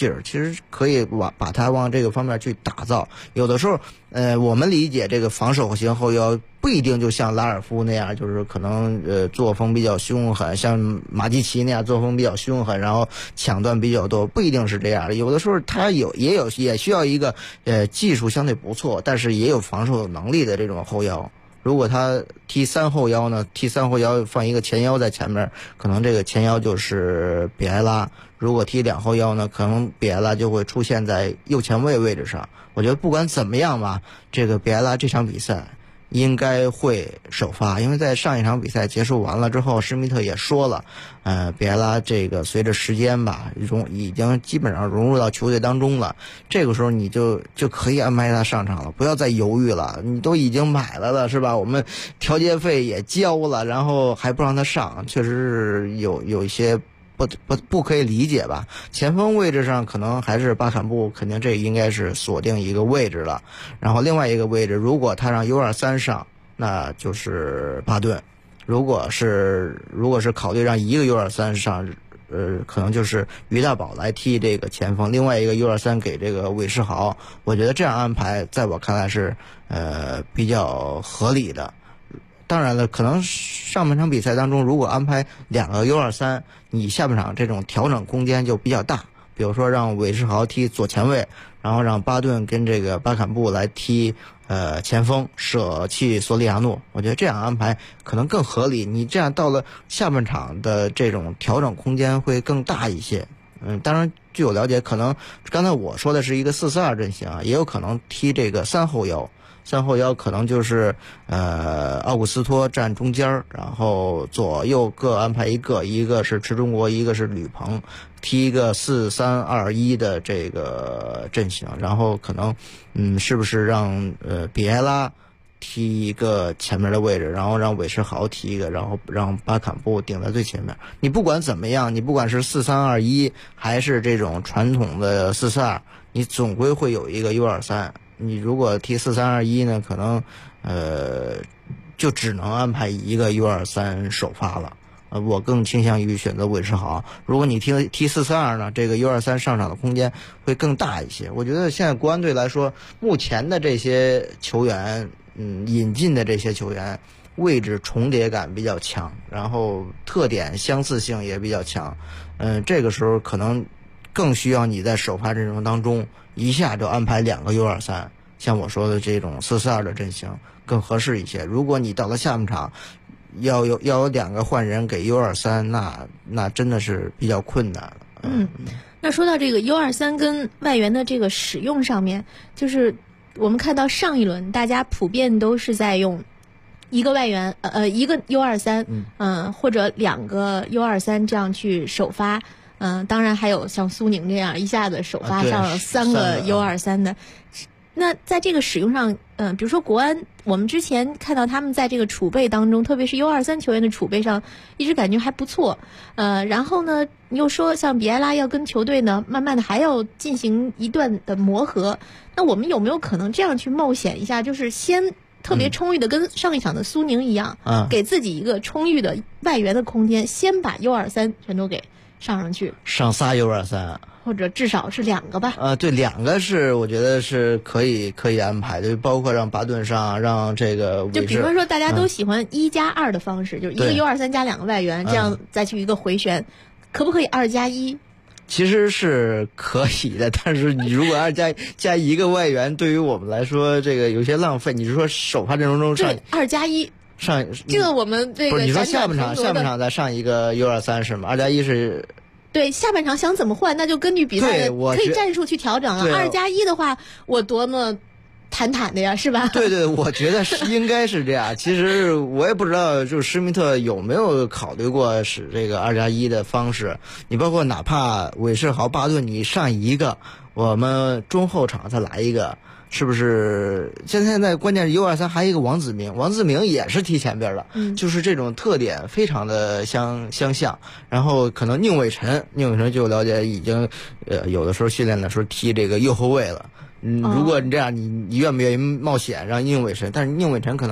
E: 劲儿，其实可以把它往这个方面去打造。有的时候，我们理解这个防守型后腰不一定就像拉尔夫那样，就是可能作风比较凶狠，像马基奇那样作风比较凶狠，然后抢断比较多，不一定是这样的。有的时候他也需要一个技术相对不错，但是也有防守能力的这种后腰。如果他踢3后腰呢，踢3后腰放一个前腰在前面，可能这个前腰就是比埃拉。如果踢2后腰呢，可能比埃拉就会出现在右前卫位置上。我觉得不管怎么样吧，这个比埃拉这场比赛应该会首发，因为在上一场比赛结束完了之后，施密特也说了，比埃拉这个随着时间吧，已经基本上融入到球队当中了。这个时候你就可以安排他上场了，不要再犹豫了。你都已经买了是吧？我们调节费也交了，然后还不让他上，确实是有一些不可以理解吧。前锋位置上可能还是巴坎布，肯定这应该是锁定一个位置了。然后另外一个位置，如果他让 U23 上，那就是巴顿。如果是考虑让一个 U23 上，可能就是于大宝来踢这个前锋，另外一个 U23 给这个韦世豪。我觉得这样安排在我看来是比较合理的。当然了，可能上半场比赛当中，如果安排2个 U23， 你下半场这种调整空间就比较大。比如说让韦世豪踢左前卫，然后让巴顿跟这个巴坎布来踢前锋，舍弃索里亚诺。我觉得这样安排可能更合理。你这样到了下半场的这种调整空间会更大一些。当然据我了解，可能刚才我说的是一个4-4-2阵型啊，也有可能踢这个3后腰。3后腰可能就是奥古斯托站中间，然后左右各安排一个是池中国，一个是吕鹏，踢一个4-3-2-1的这个阵型。然后可能是不是让比埃拉踢一个前面的位置，然后让韦世豪踢一个，然后让巴坎布顶在最前面。你不管怎么样，你不管是4-3-2-1还是这种传统的4-4-2，你总归会有一个 U23。你如果踢4-3-2-1呢，可能就只能安排一个 U23 首发了。我更倾向于选择韦世豪。如果你踢4-3-2呢，这个 U23 上场的空间会更大一些。我觉得现在国安队来说，目前的这些球员，引进的这些球员，位置重叠感比较强，然后特点相似性也比较强。这个时候可能更需要你在首发阵容当中一下就安排2个 U23， 像我说的这种4-4-2的阵型更合适一些。如果你到了下半场要有2个换人给 U23， 那真的是比较困难了。
C: 那说到这个 U23 跟外援的这个使用上面，就是我们看到上一轮大家普遍都是在用一个外援一个 U23，或者2个 U23 这样去首发。当然还有像苏宁这样一下子首发上了3个 U23 的。那在这个使用上，比如说国安，我们之前看到他们在这个储备当中，特别是 U23 球员的储备上，一直感觉还不错。然后呢，你又说像比埃拉要跟球队呢，慢慢的还要进行一段的磨合。那我们有没有可能这样去冒险一下，就是先特别充裕的跟上一场的苏宁一样，给自己一个充裕的外援的空间，先把 U23 全都给上去，
E: 上仨 U23，
C: 或者至少是2个吧。
E: 对，2个是我觉得是可以安排的，包括让巴顿上，让这个
C: 就比方说大家都喜欢1+2的方式，就是一个 U23 加2个外援，这样再去一个回旋，可不可以2+1？
E: 其实是可以的，但是你如果要加一个外援，对于我们来说这个有些浪费。你是说首发阵容中上
C: 2+1？上这个我们这个
E: 不是你说下半场再上一个 U23 是吗？2+1是。
C: 对，下半场想怎么换，那就根据比赛的可以战术去调整了。2+1的话，我多么坦的呀，是吧？
E: 对，我觉得应该是这样。其实我也不知道，就是施密特有没有考虑过使这个2+1的方式。你包括哪怕韦世豪、巴顿，你上一个，我们中后场再来一个。是不是现在关键是 U23 还有一个王子明也是踢前边的，就是这种特点非常的相像。然后可能宁伟晨就了解已经有的时候训练的时候踢这个右后卫了。如果你这样，你愿不愿意冒险让宁伟晨？但是宁伟晨可能是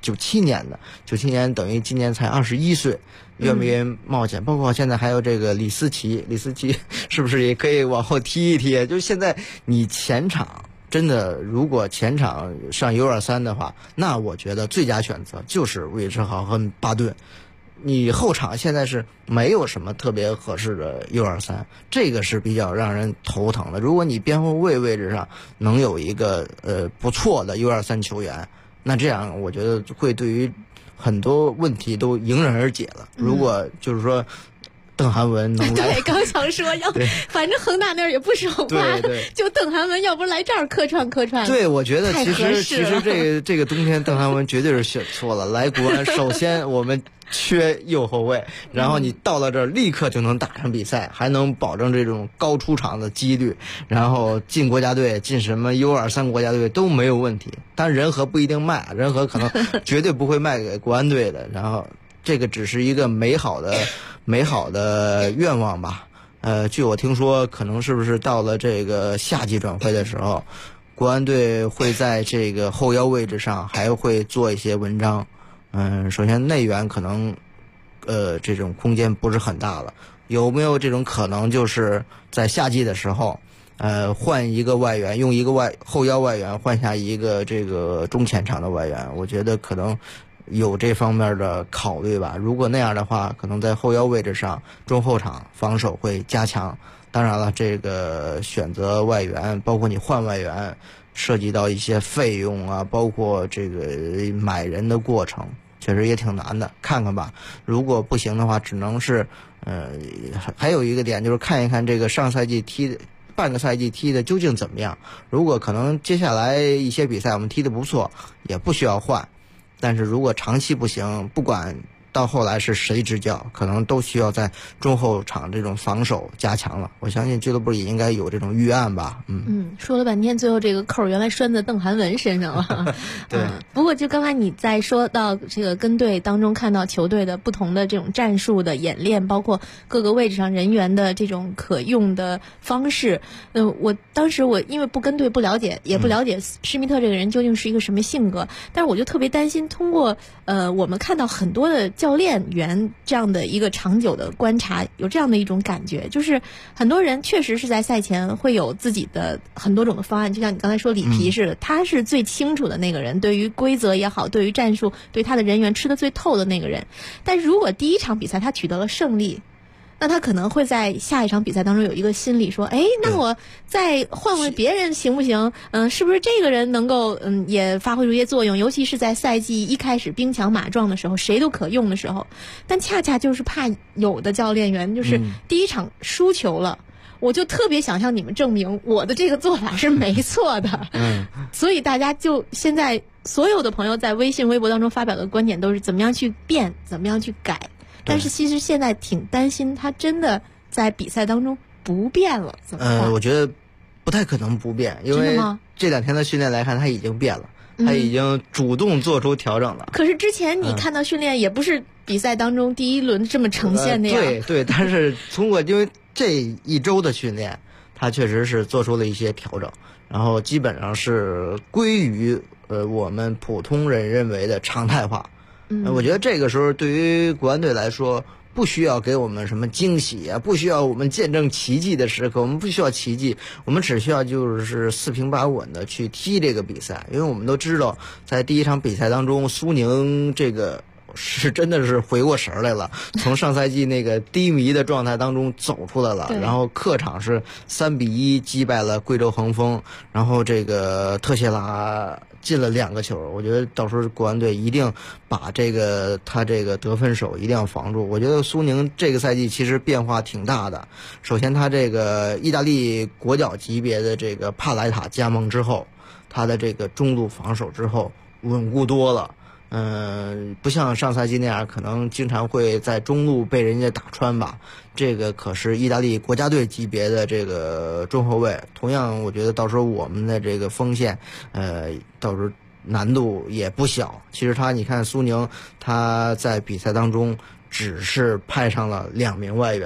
E: 97年的，97年等于今年才21岁，愿不愿意冒险？包括现在还有这个李思琪是不是也可以往后踢一踢？就是现在你前场真的，如果前场上U23的话，那我觉得最佳选择就是韦世豪和巴顿。你后场现在是没有什么特别合适的 U23， 这个是比较让人头疼的。如果你边后卫位置上能有一个不错的 U23 球员，那这样我觉得会对于很多问题都迎刃而解了。如果就是说邓涵文能来，
C: 对，刚想说要，反正恒大那儿也不手快，就邓涵文要不来这儿客串。
E: 对，我觉得其实这个冬天邓涵文绝对是选错了。来国安，首先我们缺右后卫，然后你到了这儿立刻就能打上比赛，还能保证这种高出场的几率，然后进国家队，进什么 U23 国家队都没有问题。当然人和不一定卖，人和可能绝对不会卖给国安队的。然后这个只是一个美好的愿望吧。据我听说，可能是不是到了这个夏季转会的时候，国安队会在这个后腰位置上还会做一些文章。首先内援可能这种空间不是很大了，有没有这种可能就是在夏季的时候换一个外援，用一个后腰外援换下一个这个中前场的外援？我觉得可能有这方面的考虑吧。如果那样的话，可能在后腰位置上中后场防守会加强。当然了，这个选择外援，包括你换外援，涉及到一些费用啊，包括这个买人的过程，确实也挺难的。看看吧，如果不行的话，只能是还有一个点就是看一看这个上赛季踢的半个赛季踢的究竟怎么样。如果可能接下来一些比赛我们踢得不错，也不需要换。但是如果长期不行，不管到后来是谁执教，可能都需要在中后场这种防守加强了。我相信俱乐部也应该有这种预案吧。
C: 说了半天，最后这个扣原来拴在邓涵文身上了。
E: 对。
C: 不过就刚才你在说到这个跟队当中看到球队的不同的这种战术的演练，包括各个位置上人员的这种可用的方式。我当时因为不跟队不了解，也不了解施密特这个人究竟是一个什么性格，但是我就特别担心，通过我们看到很多的教练员这样的一个长久的观察，有这样的一种感觉，就是很多人确实是在赛前会有自己的很多种的方案，就像你刚才说里皮似的，他是最清楚的那个人，对于规则也好，对于战术，对他的人员吃得最透的那个人。但是如果第一场比赛他取得了胜利，那他可能会在下一场比赛当中有一个心理说，那我再换换别人行不行？是不是这个人能够也发挥出一些作用？尤其是在赛季一开始兵强马壮的时候，谁都可用的时候。但恰恰就是怕有的教练员就是第一场输球了，我就特别想向你们证明我的这个做法是没错的。所以大家就现在所有的朋友在微信微博当中发表的观点都是怎么样去变，怎么样去改。但是其实现在挺担心他真的在比赛当中不变了，怎么办？
E: 我觉得不太可能不变，因为这2天的训练来看他已经变了，他已经主动做出调整了。
C: 可是之前你看到训练也不是比赛当中第一轮这么呈现的呀。
E: 对，但是通过因为这一周的训练，他确实是做出了一些调整，然后基本上是归于我们普通人认为的常态化。我觉得这个时候对于国安队来说，不需要给我们什么惊喜啊，不需要我们见证奇迹的时刻，我们不需要奇迹，我们只需要就是4平8稳的去踢这个比赛。因为我们都知道，在第一场比赛当中，苏宁这个是真的是回过神来了，从上赛季那个低迷的状态当中走出来了。然后客场是3-1击败了贵州恒丰，然后这个特谢拉进了2个球。我觉得到时候国安队一定把他这个得分手一定要防住。我觉得苏宁这个赛季其实变化挺大的。首先他这个意大利国脚级别的这个帕莱塔加盟之后，他的这个中路防守之后稳固多了。不像上赛季那样可能经常会在中路被人家打穿吧。这个可是意大利国家队级别的这个中后卫。同样我觉得到时候我们的这个锋线到时候难度也不小。其实你看苏宁他在比赛当中只是派上了2名外援，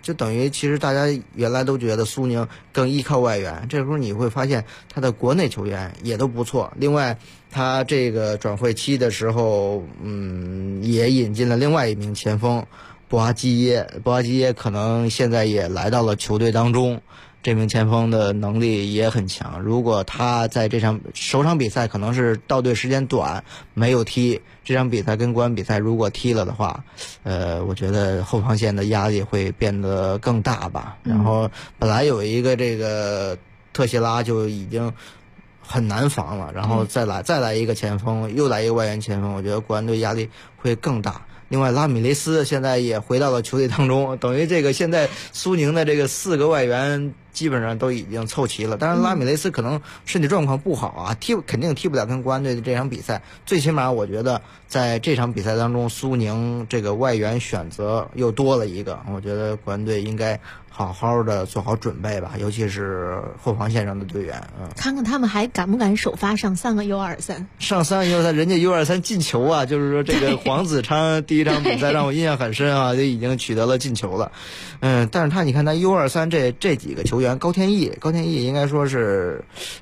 E: 就等于其实大家原来都觉得苏宁更依靠外援，这时候你会发现他的国内球员也都不错。另外，他这个转会期的时候，也引进了另外一名前锋博阿基耶，博阿基耶可能现在也来到了球队当中。这名前锋的能力也很强，如果他在这场首场比赛可能是到队时间短没有踢，这场比赛跟国安比赛如果踢了的话，我觉得后防线的压力会变得更大吧。然后本来有一个这个特谢拉就已经很难防了，然后再来一个前锋，又来一个外援前锋，我觉得国安队压力会更大。另外，拉米雷斯现在也回到了球队当中，等于这个现在苏宁的这个4个外援基本上都已经凑齐了。当然，拉米雷斯可能身体状况不好啊，肯定踢不了跟国安队的这场比赛。最起码我觉得在这场比赛当中，苏宁这个外援选择又多了一个，我觉得国安队应该好好的做好准备吧，尤其是后防线上的队员。
C: 看看他们还敢不敢首发上3个 U23？
E: 上3个 U23，人家 U23 进球啊！就是说这个黄子昌第一场比赛让我印象很深啊，就已经取得了进球了。但是你看他 U23 这几个球员，高天意应该说是，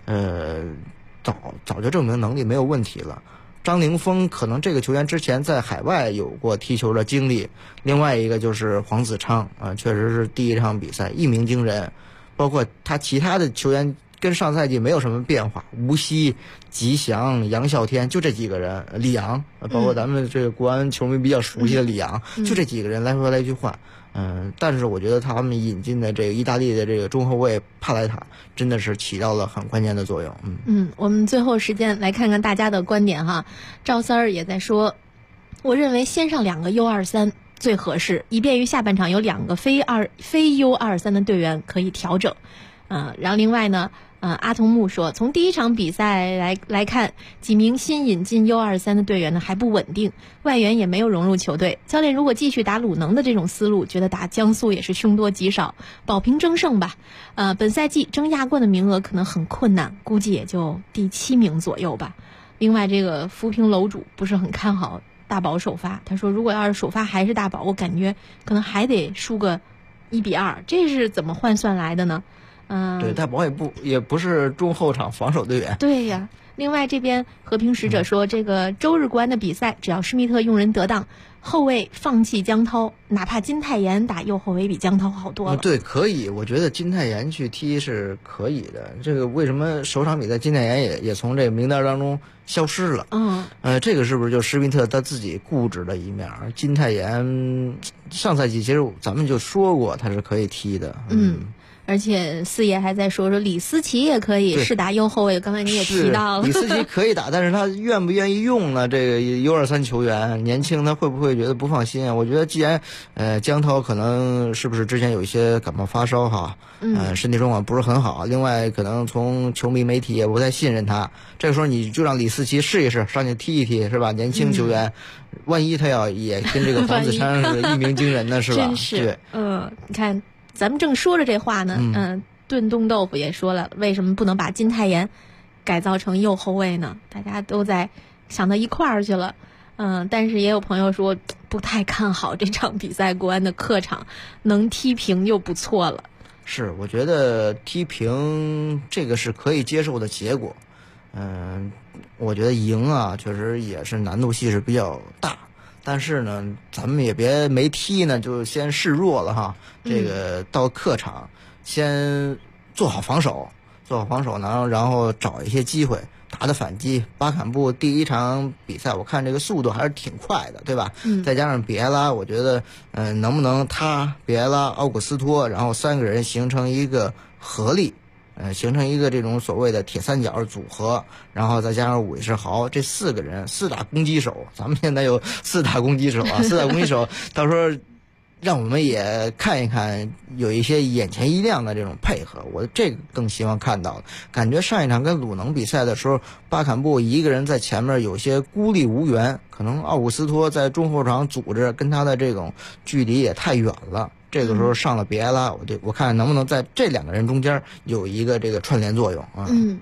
E: 早就证明能力没有问题了。张宁峰可能这个球员之前在海外有过踢球的经历，另外一个就是黄子昌确实是第一场比赛一鸣惊人，包括他其他的球员跟上赛季没有什么变化，吴曦、吉祥、杨啸天就这几个人，李阳，包括咱们这个国安球迷比较熟悉的李阳，就这几个人来回来去换。但是我觉得他们引进的这个意大利的这个中后卫帕莱塔真的是起到了很关键的作用。
C: 我们最后时间来看看大家的观点哈。赵三儿也在说，我认为先上2个 U23 最合适，以便于下半场有2个非 U23 的队员可以调整。然后另外呢，阿童木说，从第一场比赛来看，几名新引进 U23 的队员呢还不稳定，外援也没有融入球队。教练如果继续打鲁能的这种思路，觉得打江苏也是凶多吉少，保平争胜吧。本赛季争亚冠的名额可能很困难，估计也就第7名左右吧。另外，这个扶贫楼主不是很看好大宝首发，他说如果要是首发还是大宝，我感觉可能还得输个1-2，这是怎么换算来的呢？
E: 对，大宝也不是中后场防守队员。
C: 对呀。另外这边和平使者说，这个周日国安的比赛，只要施密特用人得当，后卫放弃江涛，哪怕金泰妍打右后卫比江涛好多了。
E: 对，可以，我觉得金泰妍去踢是可以的。这个为什么首场比赛金泰妍也从这个名单当中消失了？这个是不是就施密特他自己固执的一面？金泰妍上赛季其实咱们就说过他是可以踢的。
C: 而且四爷还在说李思琪也可以是打右后卫，刚才你也提到了。
E: 李思琪可以打，但是他愿不愿意用呢？这个 U23 球员年轻，他会不会觉得不放心啊？我觉得既然江涛可能是不是之前有一些感冒发烧哈，身体状况不是很好，另外可能从球迷媒体也不太信任他，这个时候你就让李思琪试一试，上去踢一踢是吧？年轻球员，万一他要也跟这个黄子昌是一鸣惊人呢是吧？
C: 真是，你看。咱们正说着这话呢，炖冻豆腐也说了，为什么不能把金泰妍改造成右后卫呢？大家都在想到一块儿去了，但是也有朋友说不太看好这场比赛，国安的客场能踢平就不错了。
E: 是，我觉得踢平这个是可以接受的结果，我觉得赢啊，确实也是难度系是比较大。但是呢，咱们也别没踢呢就先示弱了哈。这个到客场先做好防守，然后找一些机会打的反击。巴坎布第一场比赛我看这个速度还是挺快的，对吧？再加上别拉，我觉得能不能他别拉奥古斯托，然后3个人形成一个合力。形成一个这种所谓的铁三角组合，然后再加上韦世豪，这4个人4大攻击手，咱们现在有4大攻击手啊，4大攻击手，到时候让我们也看一看有一些眼前一亮的这种配合，我这个更希望看到。感觉上一场跟鲁能比赛的时候，巴坎布一个人在前面有些孤立无援，可能奥古斯托在中后场组织跟他的这种距离也太远了。这个时候上了别拉，我看能不能在这2个人中间有一个这个串联作用啊。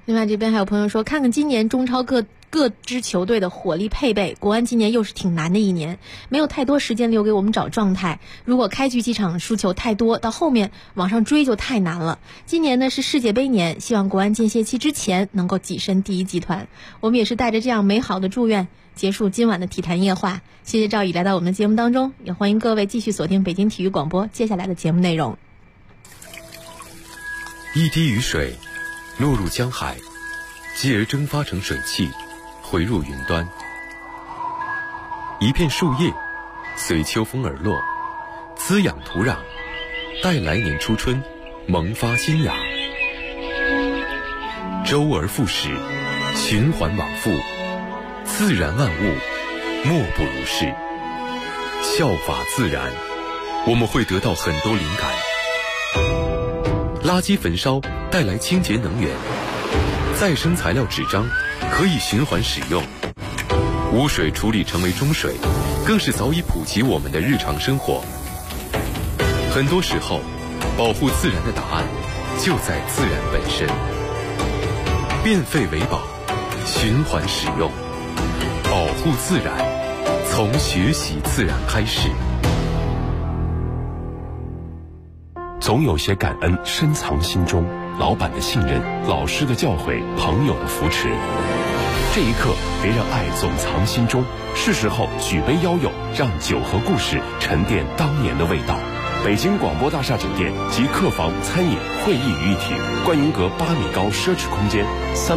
C: 另外这边还有朋友说，看看今年中超各支球队的火力配备，国安今年又是挺难的一年，没有太多时间留给我们找状态。如果开局几场输球太多，到后面往上追就太难了。今年呢是世界杯年，希望国安间歇期之前能够跻身第一集团。我们也是带着这样美好的祝愿结束今晚的体坛夜话。谢谢赵乙来到我们的节目当中，也欢迎各位继续锁定北京体育广播接下来的节目内容。
L: 一滴雨水落入江海，继而蒸发成水汽，回入云端。一片树叶随秋风而落，滋养土壤，待来年初春萌发新芽。周而复始，循环往复，自然万物莫不如是。效法自然，我们会得到很多灵感。垃圾焚烧带来清洁能源，再生材料纸张可以循环使用，污水处理成为中水，更是早已普及我们的日常生活。很多时候，保护自然的答案就在自然本身。变废为宝，循环使用，保护自然，从学习自然开始。
M: 总有些感恩深藏心中，老板的信任，老师的教诲，朋友的扶持。这一刻，别让爱总藏心中，是时候举杯邀友，让酒和故事沉淀当年的味道。北京广播大厦酒店及客房、餐饮、会议于一体，观云阁8米高奢侈空间。